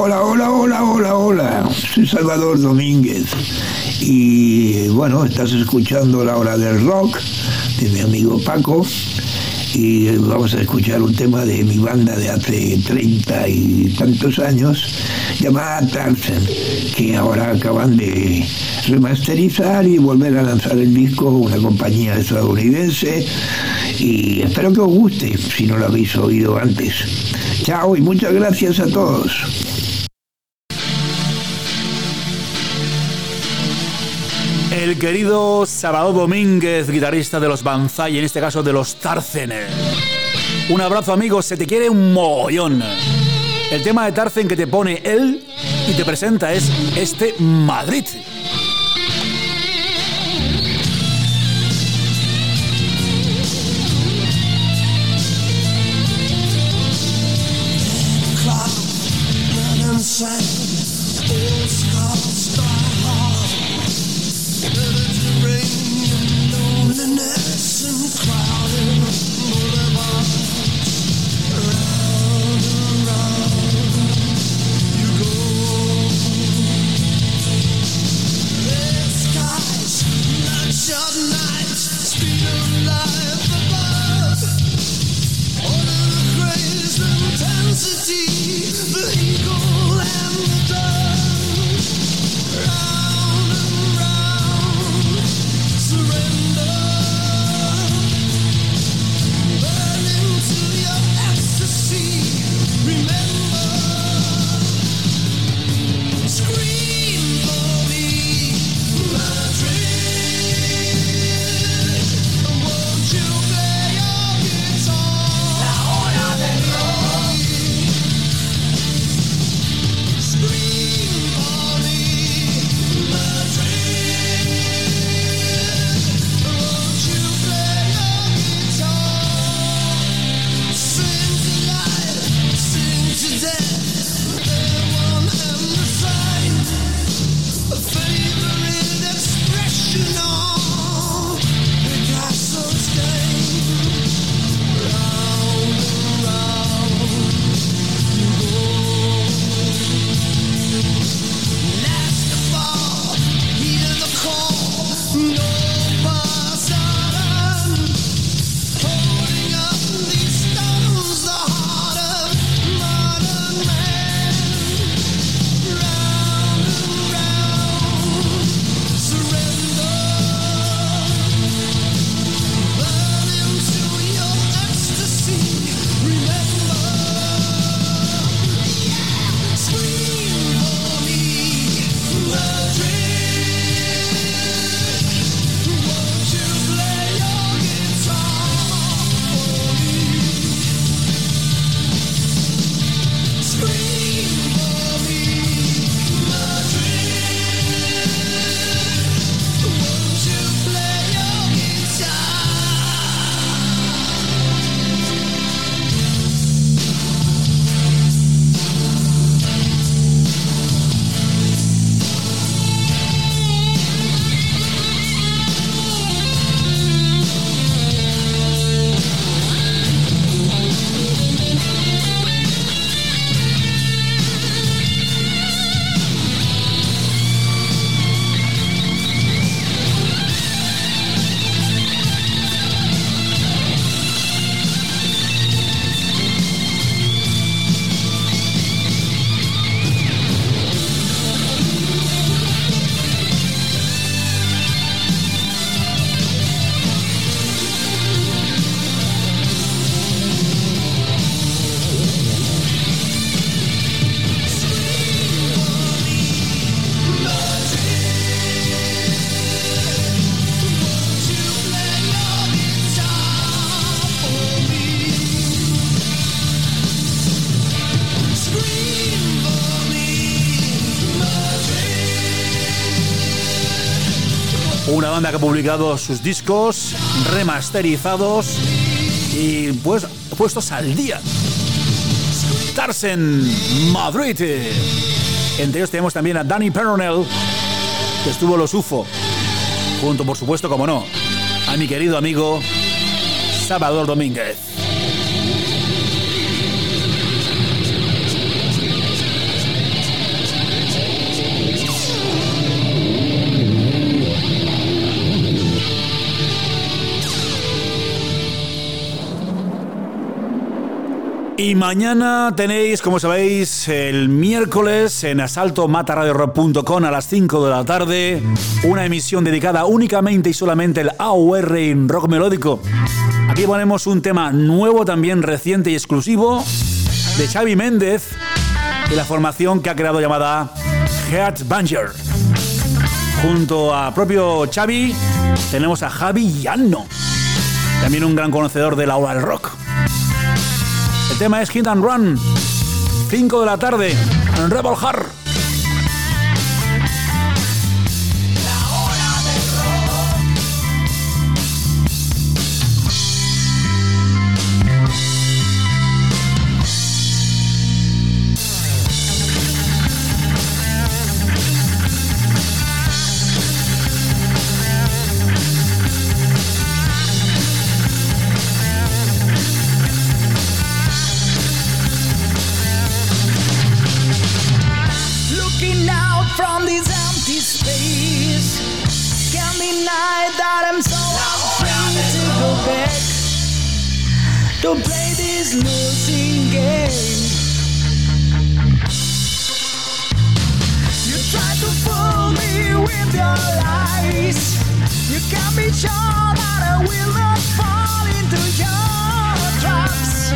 Hola. Soy Salvador Domínguez. Y bueno, estás escuchando La Hora del Rock de mi amigo Paco. Y vamos a escuchar un tema de mi banda de hace 30 y tantos años, llamada Tarzan, que ahora acaban de remasterizar y volver a lanzar el disco, una compañía estadounidense, y espero que os guste, si no lo habéis oído antes. Chao y muchas gracias a todos. El querido Salvador Domínguez, guitarrista de los Banzai, en este caso de los Tarzan. Un abrazo, amigo, se te quiere un mogollón. El tema de Tarzan que te pone él y te presenta es este Madrid. Una banda que ha publicado sus discos remasterizados y pues puestos al día. Tarzan, Madrid. Entre ellos tenemos también a Danny Peronel, que estuvo en los UFO, junto, por supuesto, como no, a mi querido amigo Salvador Domínguez. Y mañana tenéis, como sabéis, el miércoles en asaltomataradiorock.com a las 5 de la tarde, una emisión dedicada únicamente y solamente al AOR en rock melódico. Aquí ponemos un tema nuevo, también reciente y exclusivo, de Xavi Méndez y la formación que ha creado llamada Headbanger. Junto a propio Xavi tenemos a Javi Llano, también un gran conocedor de la hora del rock. El tema es Hit and Run, 5 de la tarde en Rebel Heart. From this empty space, can't deny that I'm so afraid to go back to play this losing game. You try to fool me with your lies. You can be sure that I will not fall into your traps.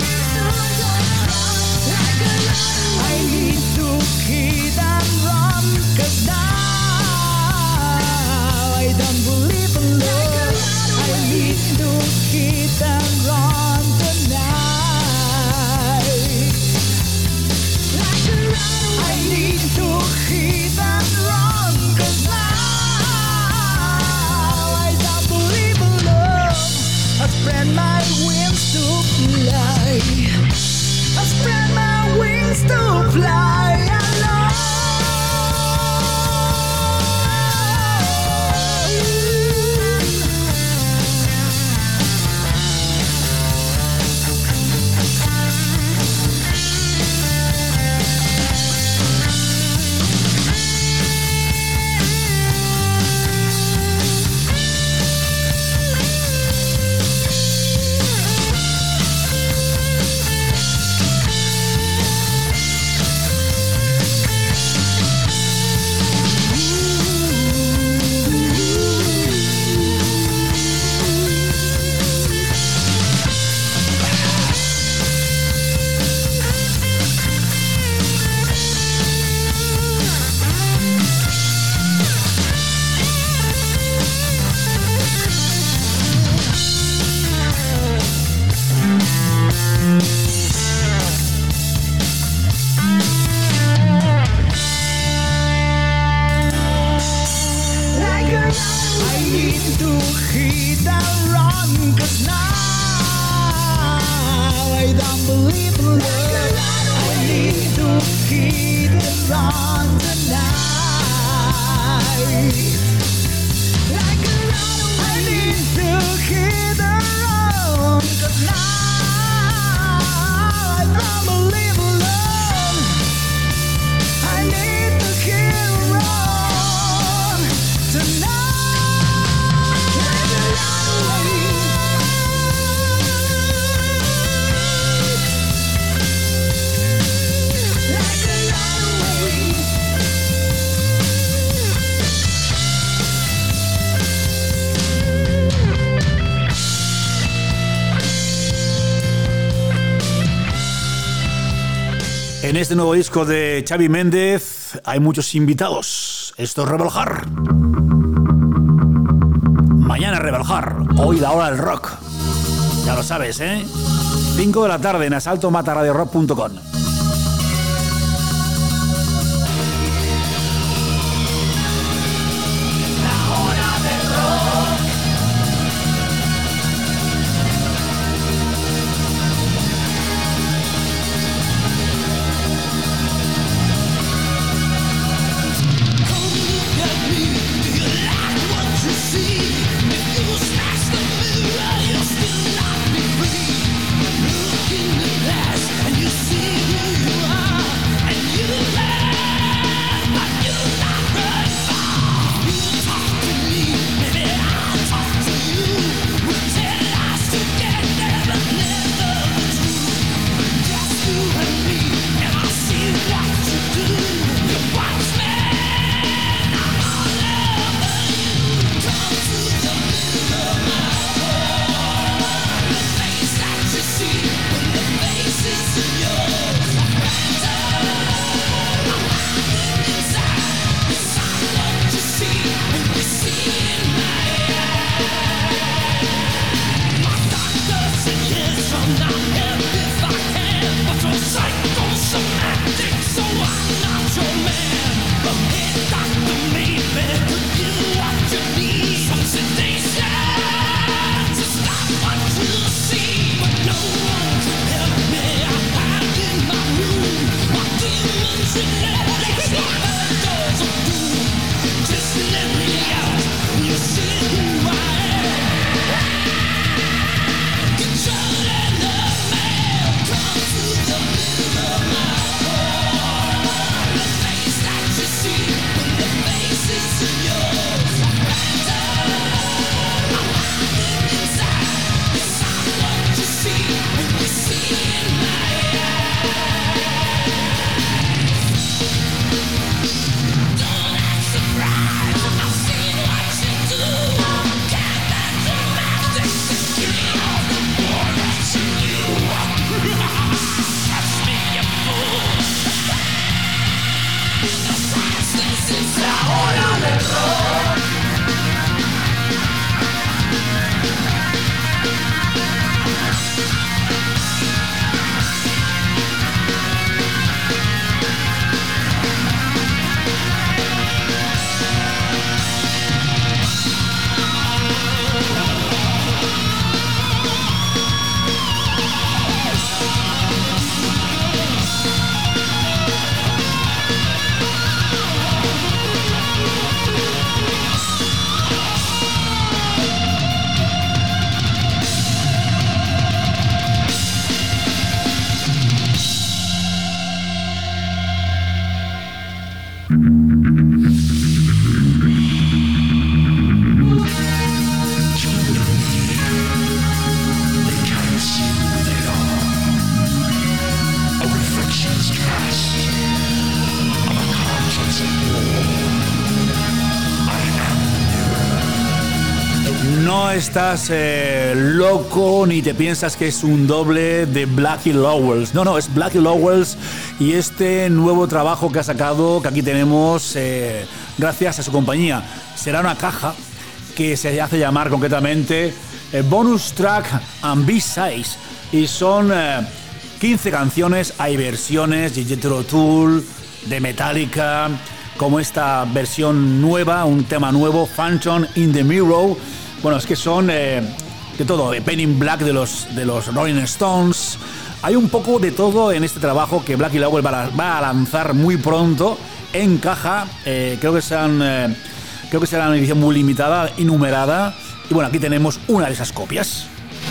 I need to hit and run, 'cause now I don't believe in love. I need to hit and run tonight. I need to hit and run, 'cause now I don't believe in love. I spread my wings to fly. I spread my wings to fly alone. En este nuevo disco de Xavi Méndez hay muchos invitados. Esto es Rebel Heart. Mañana Rebel Heart. Hoy la hora del rock. Ya lo sabes, ¿eh? 5 de la tarde en asaltomataradiorock.com. See No estás loco ni te piensas que es un doble de Blackie Lawless. No, es Blackie Lawless y este nuevo trabajo que ha sacado, que aquí tenemos, gracias a su compañía. Será una caja que se hace llamar concretamente Bonus Track and B-Sides. Y son 15 canciones, hay versiones de Jethro Tull, de Metallica, como esta versión nueva, un tema nuevo, Phantom in the Mirror. Bueno, es que son de todo, Pen in Black de los Rolling Stones. Hay un poco de todo en este trabajo que Blackie Lawless va a lanzar muy pronto en caja. Creo que será una edición muy limitada y numerada. Y bueno, aquí tenemos una de esas copias.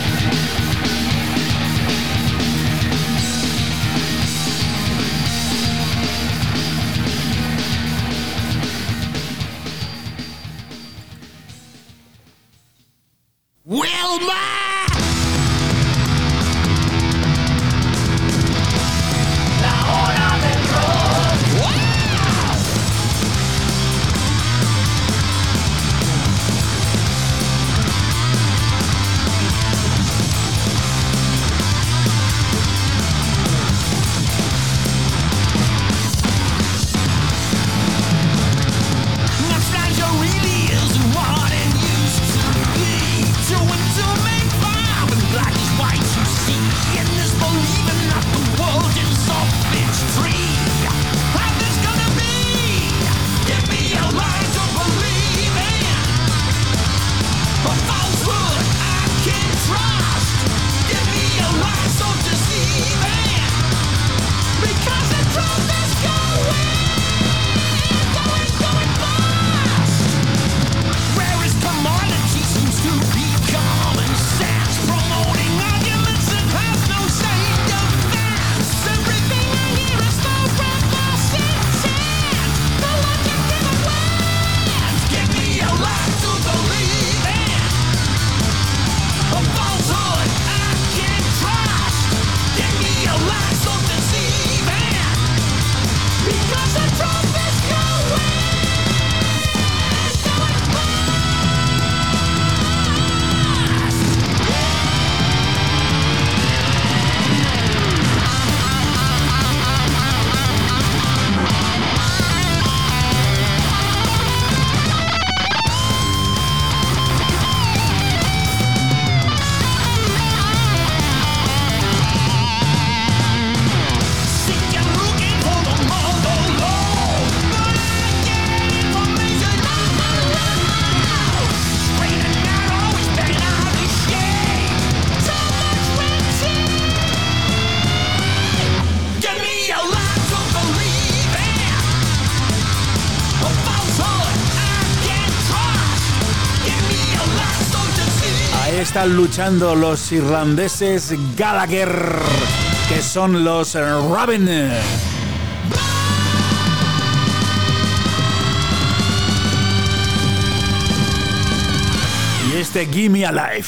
Están luchando los irlandeses Gallagher, que son los Raven. Y este Gimme a Life.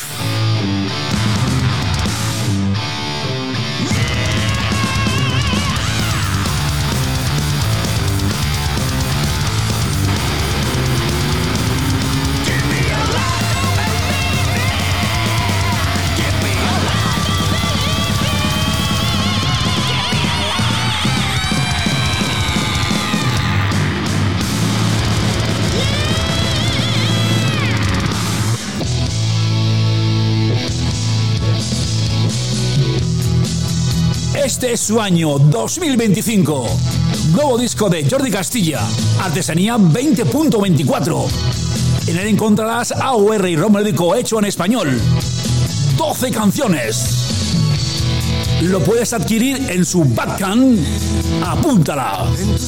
Este es su año 2025. Nuevo disco de Jordi Castilla, Artesanía 20.24. En él encontrarás AOR y ron melódico hecho en español. 12 canciones. Lo puedes adquirir en su Bandcamp. Apúntala.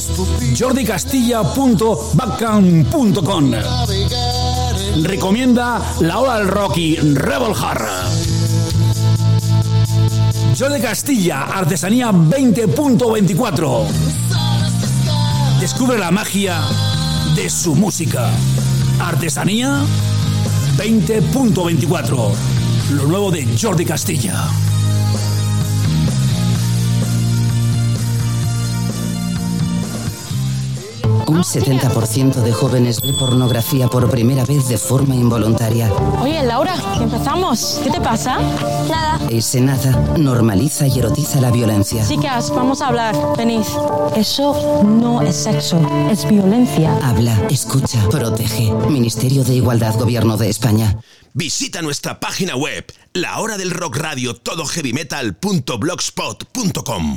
jordicastilla.bandcamp.com. Recomienda La Hora del Rock y Rebel Heart. Jordi Castilla, Artesanía 20.24. Descubre la magia de su música. Artesanía 20.24. Lo nuevo de Jordi Castilla. Un 70% de jóvenes ve pornografía por primera vez de forma involuntaria. Oye, Laura, ¿que empezamos? ¿Qué te pasa? Nada. Eisenada normaliza y erotiza la violencia. Chicas, vamos a hablar. Venid. Eso no es sexo, es violencia. Habla, escucha, protege. Ministerio de Igualdad, Gobierno de España. Visita nuestra página web, lahoradelrockradio.blogspot.com.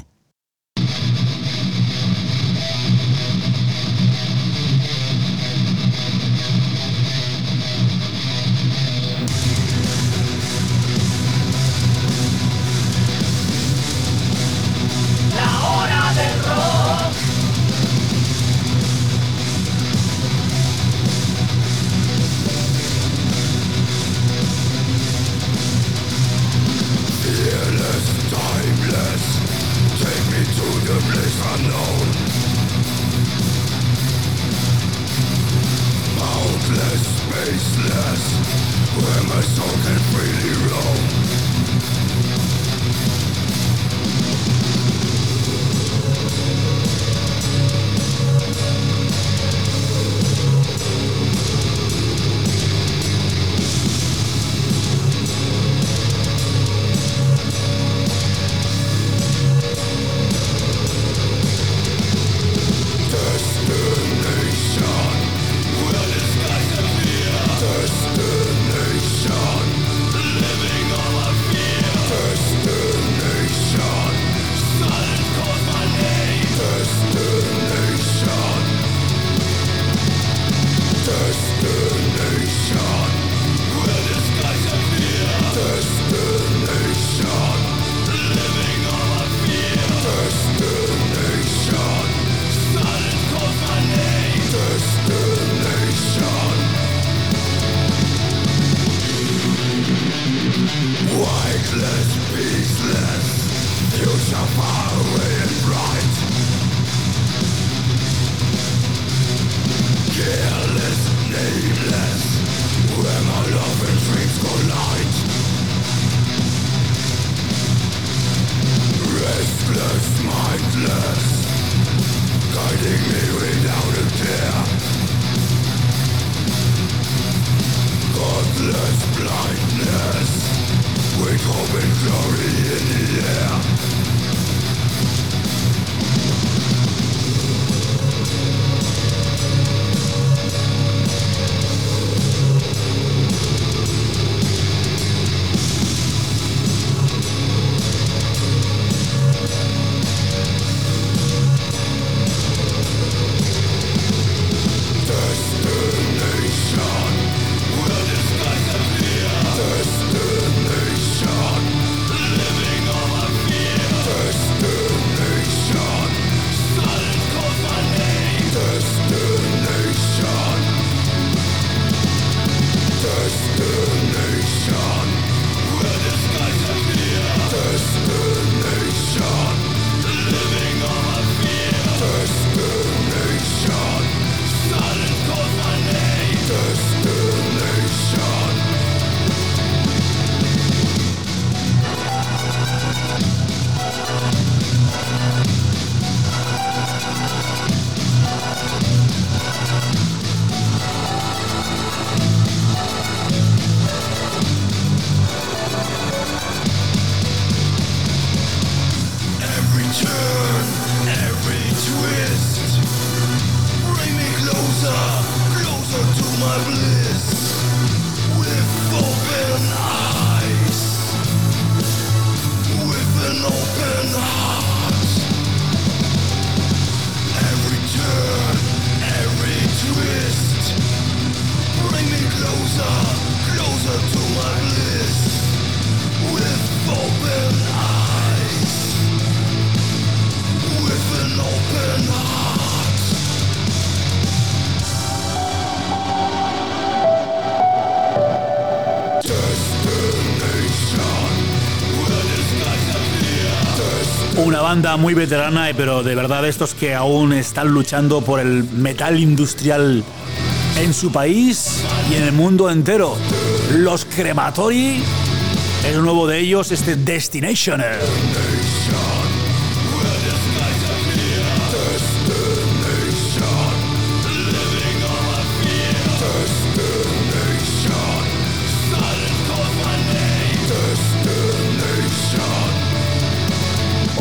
Una banda muy veterana, pero de verdad estos que aún están luchando por el metal industrial en su país y en el mundo entero. Los Crematory, el nuevo de ellos, este Destinationer.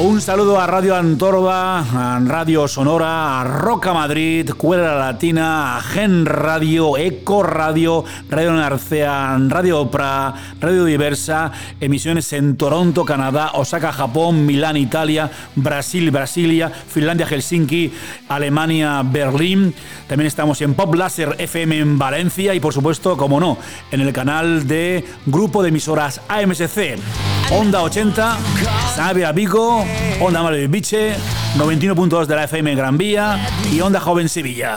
Un saludo a Radio Antorba, a Radio Sonora, a Roca Madrid, Cuerda Latina, a Gen Radio, Eco Radio, Radio Narcea, Radio Opra, Radio Diversa, emisiones en Toronto, Canadá, Osaka, Japón, Milán, Italia, Brasil, Brasilia, Finlandia, Helsinki, Alemania, Berlín. También estamos en Pop Láser FM en Valencia y, por supuesto, como no, en el canal de Grupo de Emisoras AMSC. Onda 80, Sabia Vigo, Onda Malviviche, 91.2 de la FM en Gran Vía y Onda Joven Sevilla.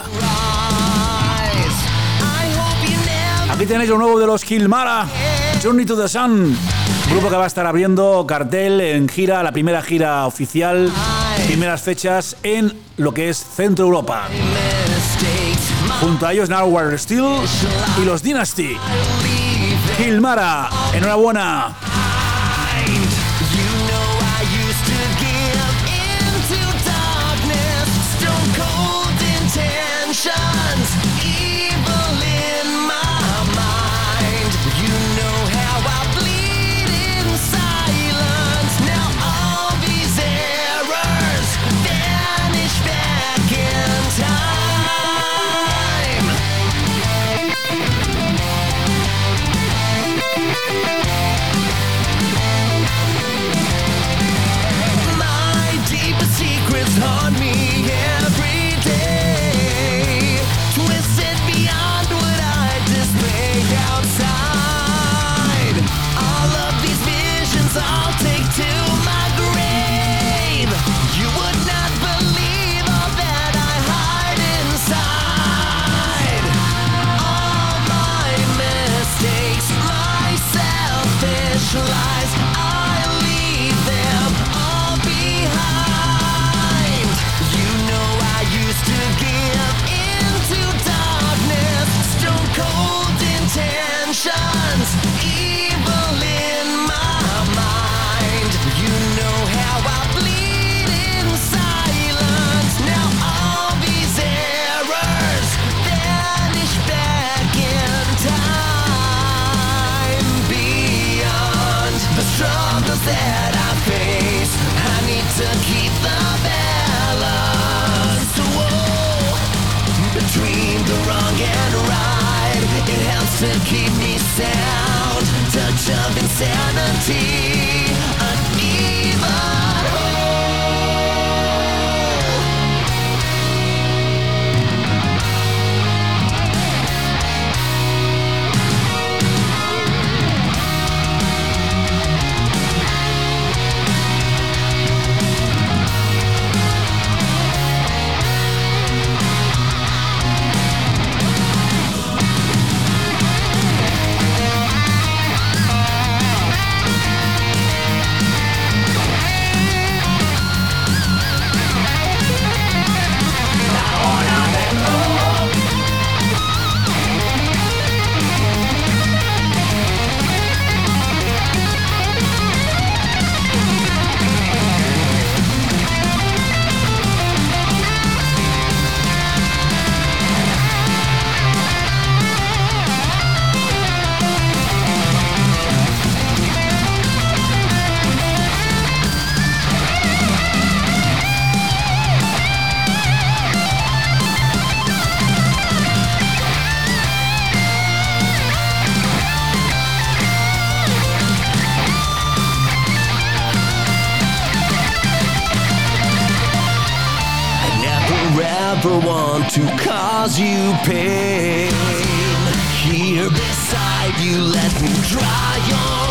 Aquí tenéis lo nuevo de los Kilmara, Journey to the Sun, grupo que va a estar abriendo cartel en gira, la primera gira oficial, primeras fechas en lo que es Centro Europa. Junto a ellos Nowhere Still y los Dynasty. Kilmara, enhorabuena. Evil in my mind. You know how I bleed in silence. Now all these errors vanish back in time. My deepest secrets haunt me every day. Twisted beyond what I display outside. All of these visions I'll take to my grave. You would not believe all that I hide inside. All my mistakes, my selfish lies, I leave them all behind. You know I used to give into darkness, stone cold intentions, evil in my mind. You know how I bleed in silence. Now all these errors vanish back in time. Beyond the struggles that I face, I need to keep the balance. Whoa. Between the wrong and right, it helps to keep me sound. Touch of insanity, uneven whole. Never want to cause you pain. Here beside you, let me dry your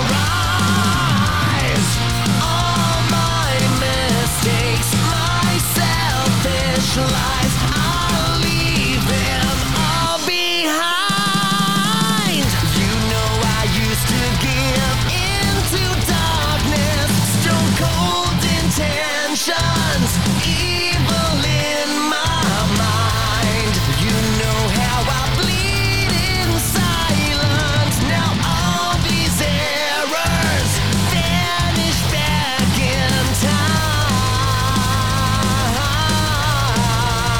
eyes. All my mistakes, my selfish lies, I'll leave them all behind. You know I used to give into darkness, stone cold intentions, evil in my mind. You know how I bleed in silence. Now all these errors vanish back in time.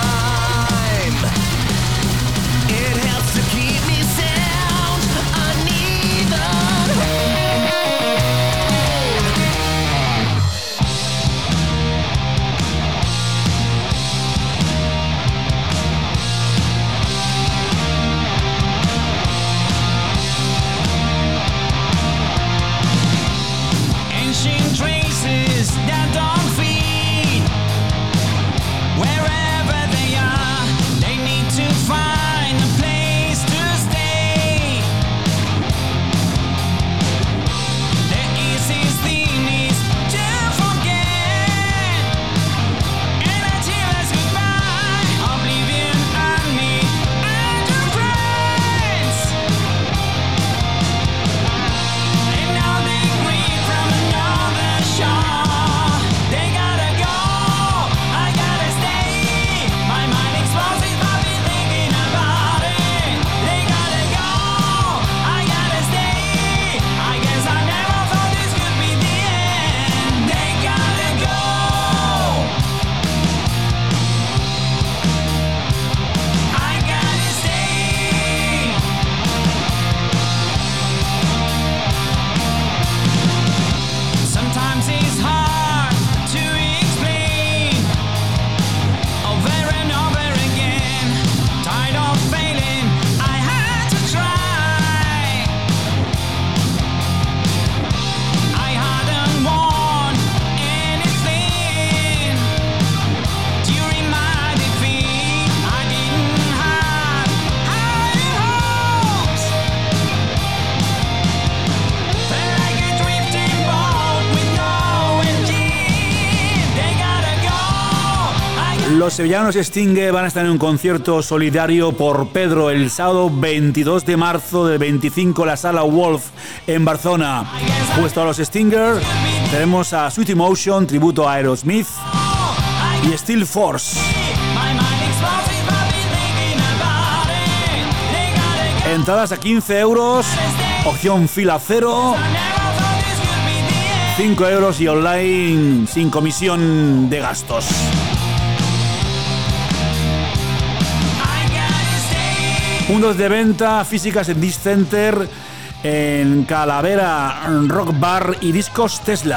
Los sevillanos Stinger van a estar en un concierto solidario por Pedro el sábado 22 de marzo del 25 en la Sala Wolf en Barcelona. Puesto a los Stinger, tenemos a Sweet Emotion, tributo a Aerosmith, y Steel Force. Entradas a 15 euros, opción fila 0, 5 euros y online sin comisión de gastos. Puntos de venta físicas en Disc Center, en Calavera Rock Bar y Discos Tesla.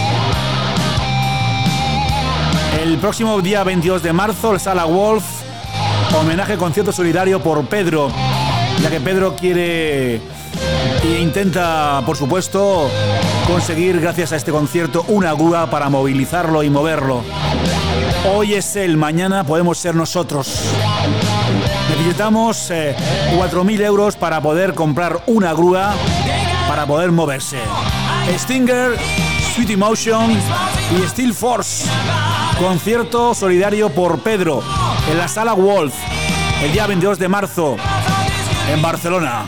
El próximo día 22 de marzo, el Sala Wolf, homenaje concierto solidario por Pedro, ya que Pedro quiere e intenta, por supuesto, conseguir gracias a este concierto una grúa para movilizarlo y moverlo. Hoy es él, mañana podemos ser nosotros. Necesitamos 4.000 euros para poder comprar una grúa para poder moverse. Stinger, Sweet Emotion y Steel Force. Concierto solidario por Pedro en la Sala Wolf el día 22 de marzo en Barcelona.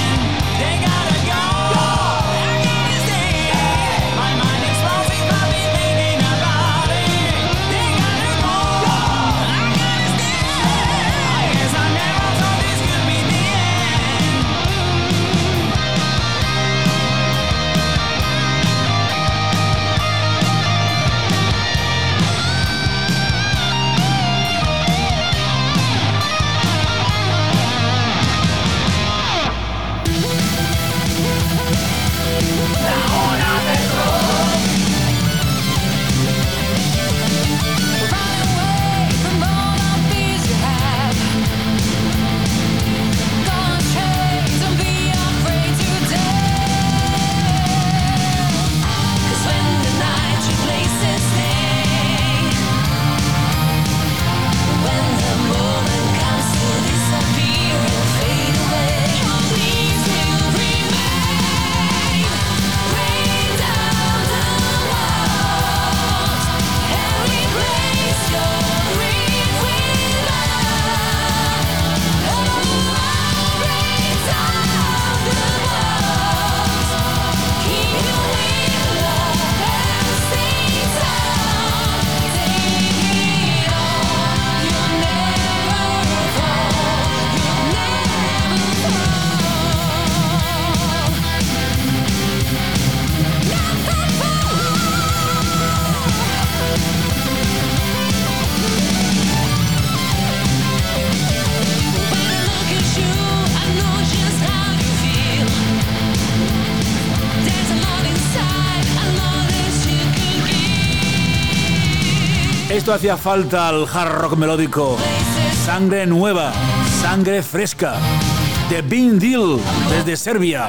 Esto hacía falta al hard rock melódico. Sangre nueva, sangre fresca. The Bean Deal, desde Serbia.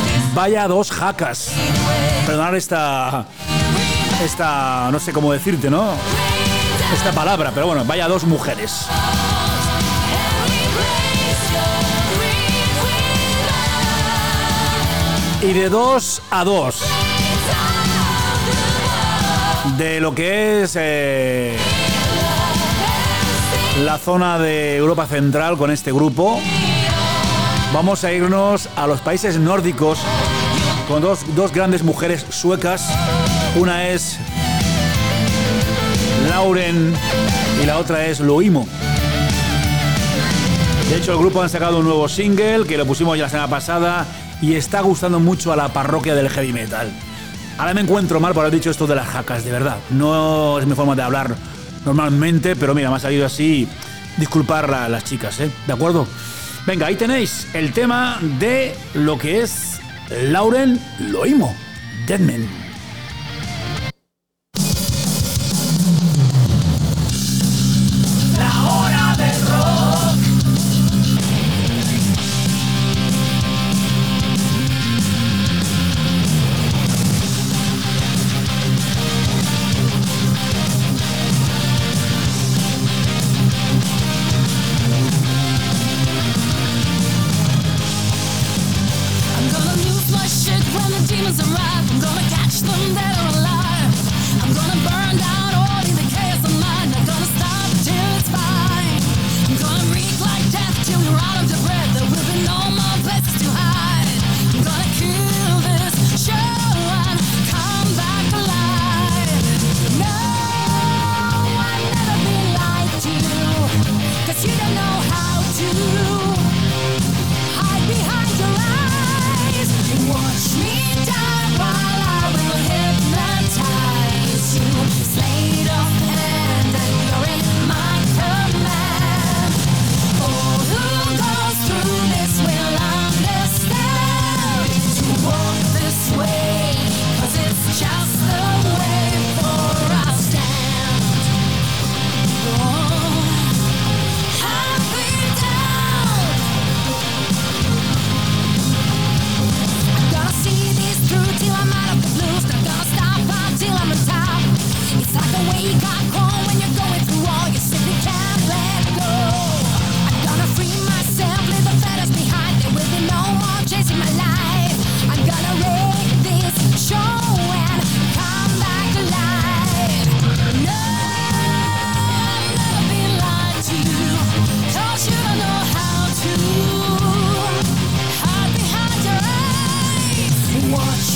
Vaya dos jacas. Perdonad esta... no sé cómo decirte, ¿no? Esta palabra, pero bueno, vaya dos mujeres. Y de 2 a 2. De lo que es la zona de Europa Central con este grupo, vamos a irnos a los países nórdicos con dos grandes mujeres suecas. Una es Lauren y la otra es Loimo. De hecho, el grupo han sacado un nuevo single que lo pusimos ya la semana pasada y está gustando mucho a la parroquia del heavy metal. Ahora me encuentro mal por haber dicho esto de las jacas, de verdad. No es mi forma de hablar normalmente, pero mira, me ha salido así. Disculpar a las chicas, ¿eh? ¿De acuerdo? Venga, ahí tenéis el tema de lo que es Lauren Loimo, Deadman. La hora del rock. Demons arrive, I'm gonna catch them dead or alive. I'm gonna burn down all in the chaos of mine. I'm gonna stop the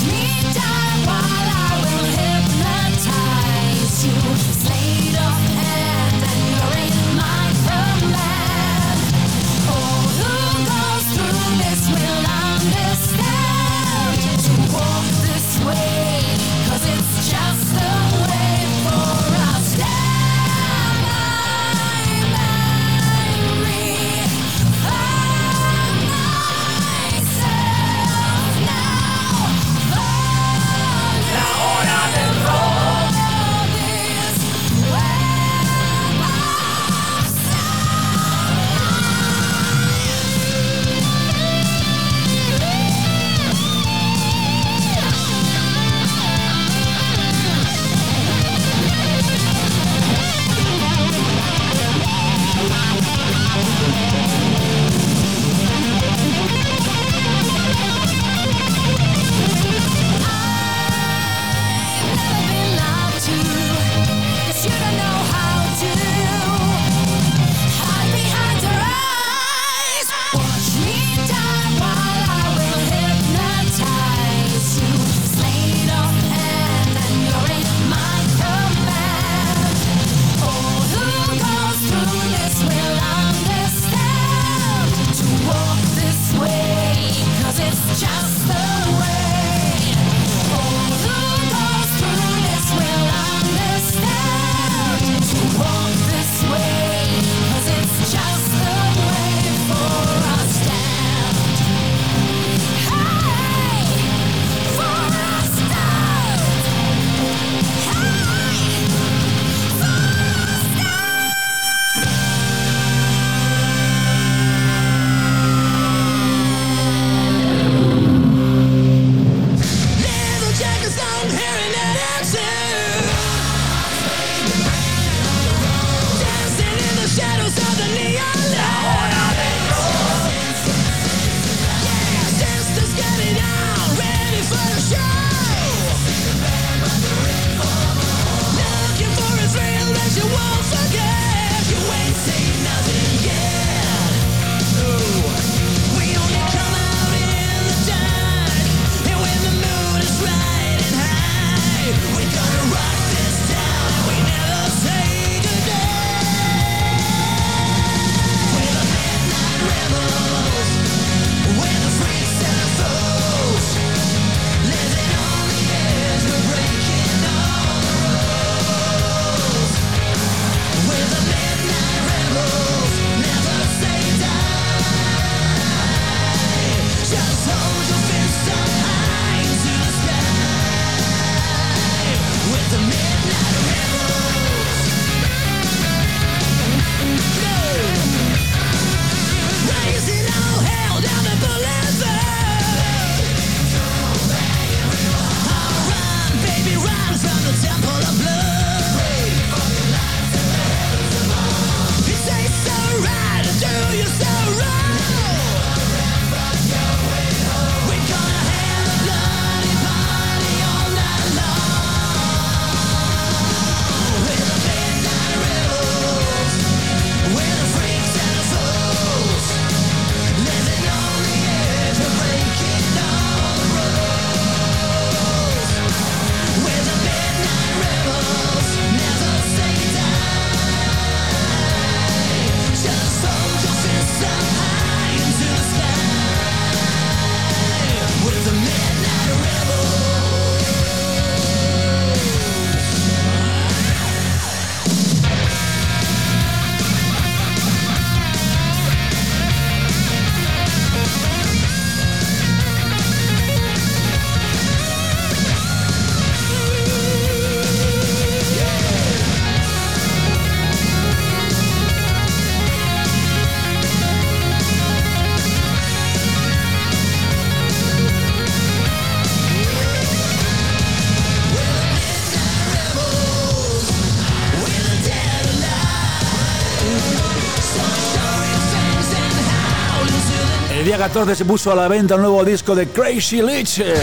El día 14 se puso a la venta un nuevo disco de Crazy Rich, The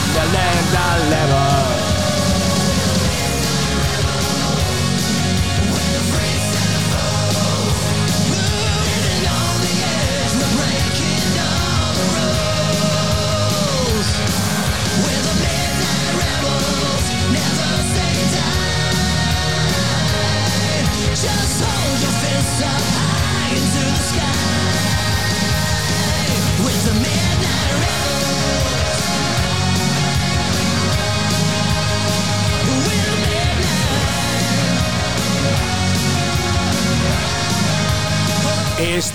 Next Level. With a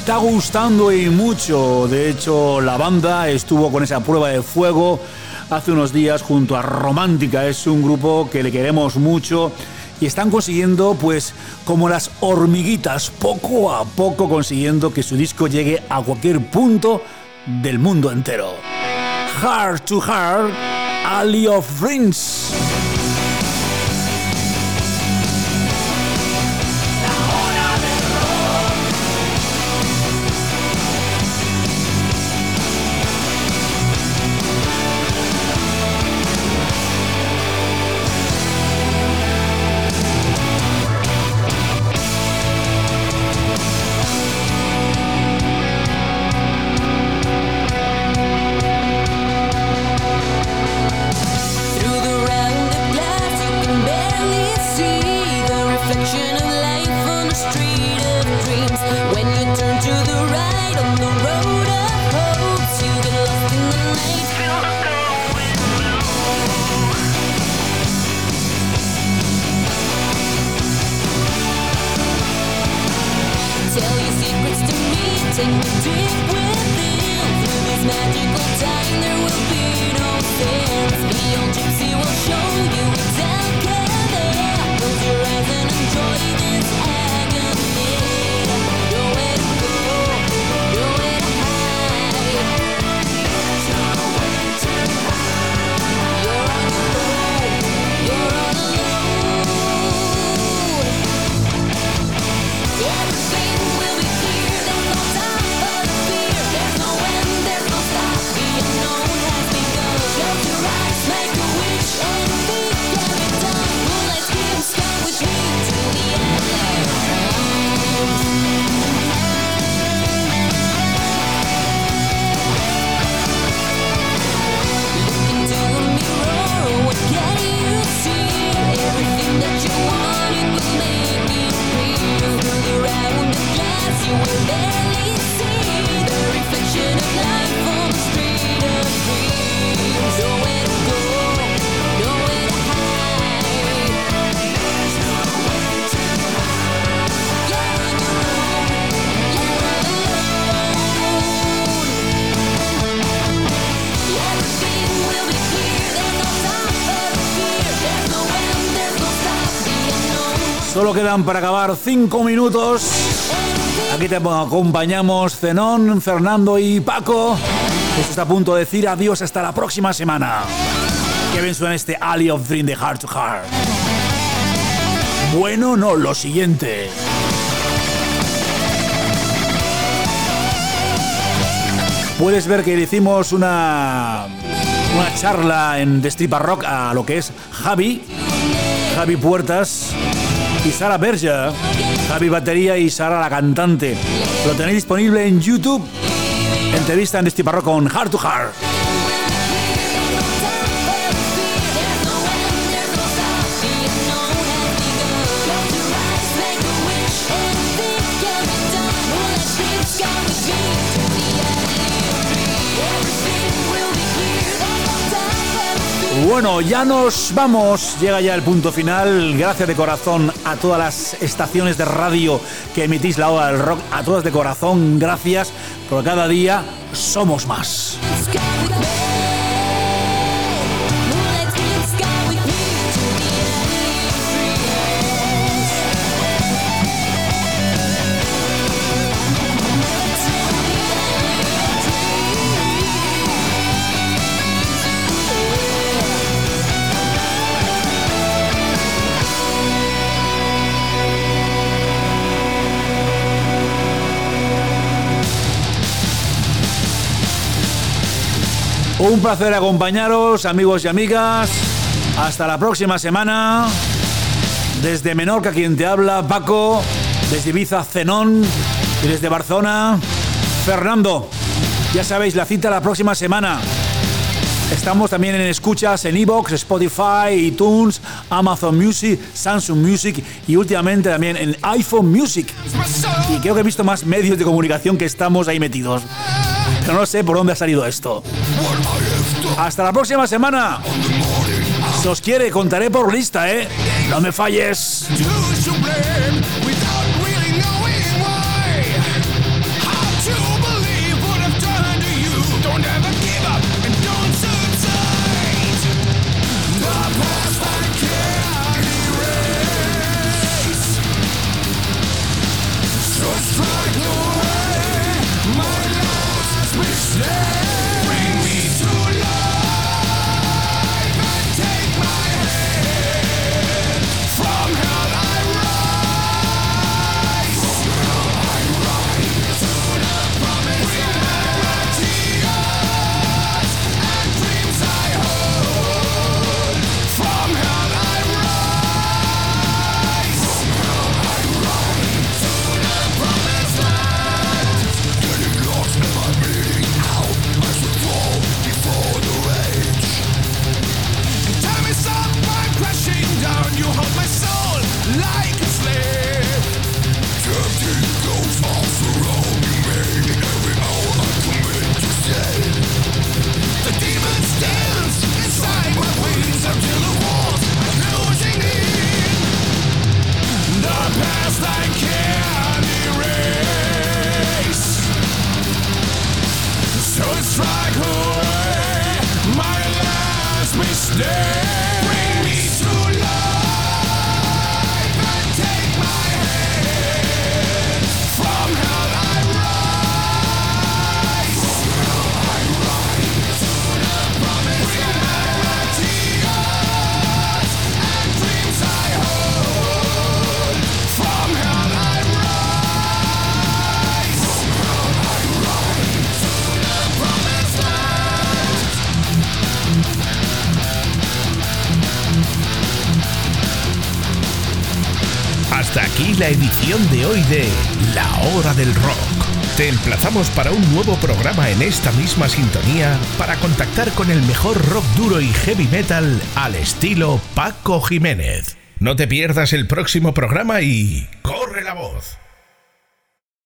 está gustando y mucho. De hecho, la banda estuvo con esa prueba de fuego hace unos días junto a Romántica. Es un grupo que le queremos mucho y están consiguiendo, pues, como las hormiguitas, poco a poco consiguiendo que su disco llegue a cualquier punto del mundo entero. Heart to Heart, Alley of Dreams. Solo quedan para acabar 5 minutos. Aquí te acompañamos Zenón, Fernando y Paco. Esto está a punto de decir adiós hasta la próxima semana. Que bien suena este Alley of Dream de Heart to Heart. Bueno, no, lo siguiente. Puedes ver que le hicimos una charla en Destripa Rock a lo que es Javi Puertas y Sara Berger, Javi batería y Sara la cantante. Lo tenéis disponible en YouTube. Entrevista en Destripa Rock con Heart to Heart. Bueno, ya nos vamos. Llega ya el punto final. Gracias de corazón a todas las estaciones de radio que emitís la hora del rock. A todas de corazón, gracias. Porque cada día somos más. Un placer acompañaros, amigos y amigas. Hasta la próxima semana. Desde Menorca, quien te habla, Paco. Desde Ibiza, Zenón. Y desde Barcelona, Fernando. Ya sabéis, la cita la próxima semana. Estamos también en escuchas en iVoox, Spotify, iTunes, Amazon Music, Samsung Music y últimamente también en iPhone Music. Y creo que he visto más medios de comunicación que estamos ahí metidos. Pero no sé por dónde ha salido esto. Hasta la próxima semana. Si os quiere, contaré por lista, ¿eh? No me falles. Hasta aquí la edición de hoy de La Hora del Rock. Te emplazamos para un nuevo programa en esta misma sintonía para contactar con el mejor rock duro y heavy metal al estilo Paco Jiménez. No te pierdas el próximo programa y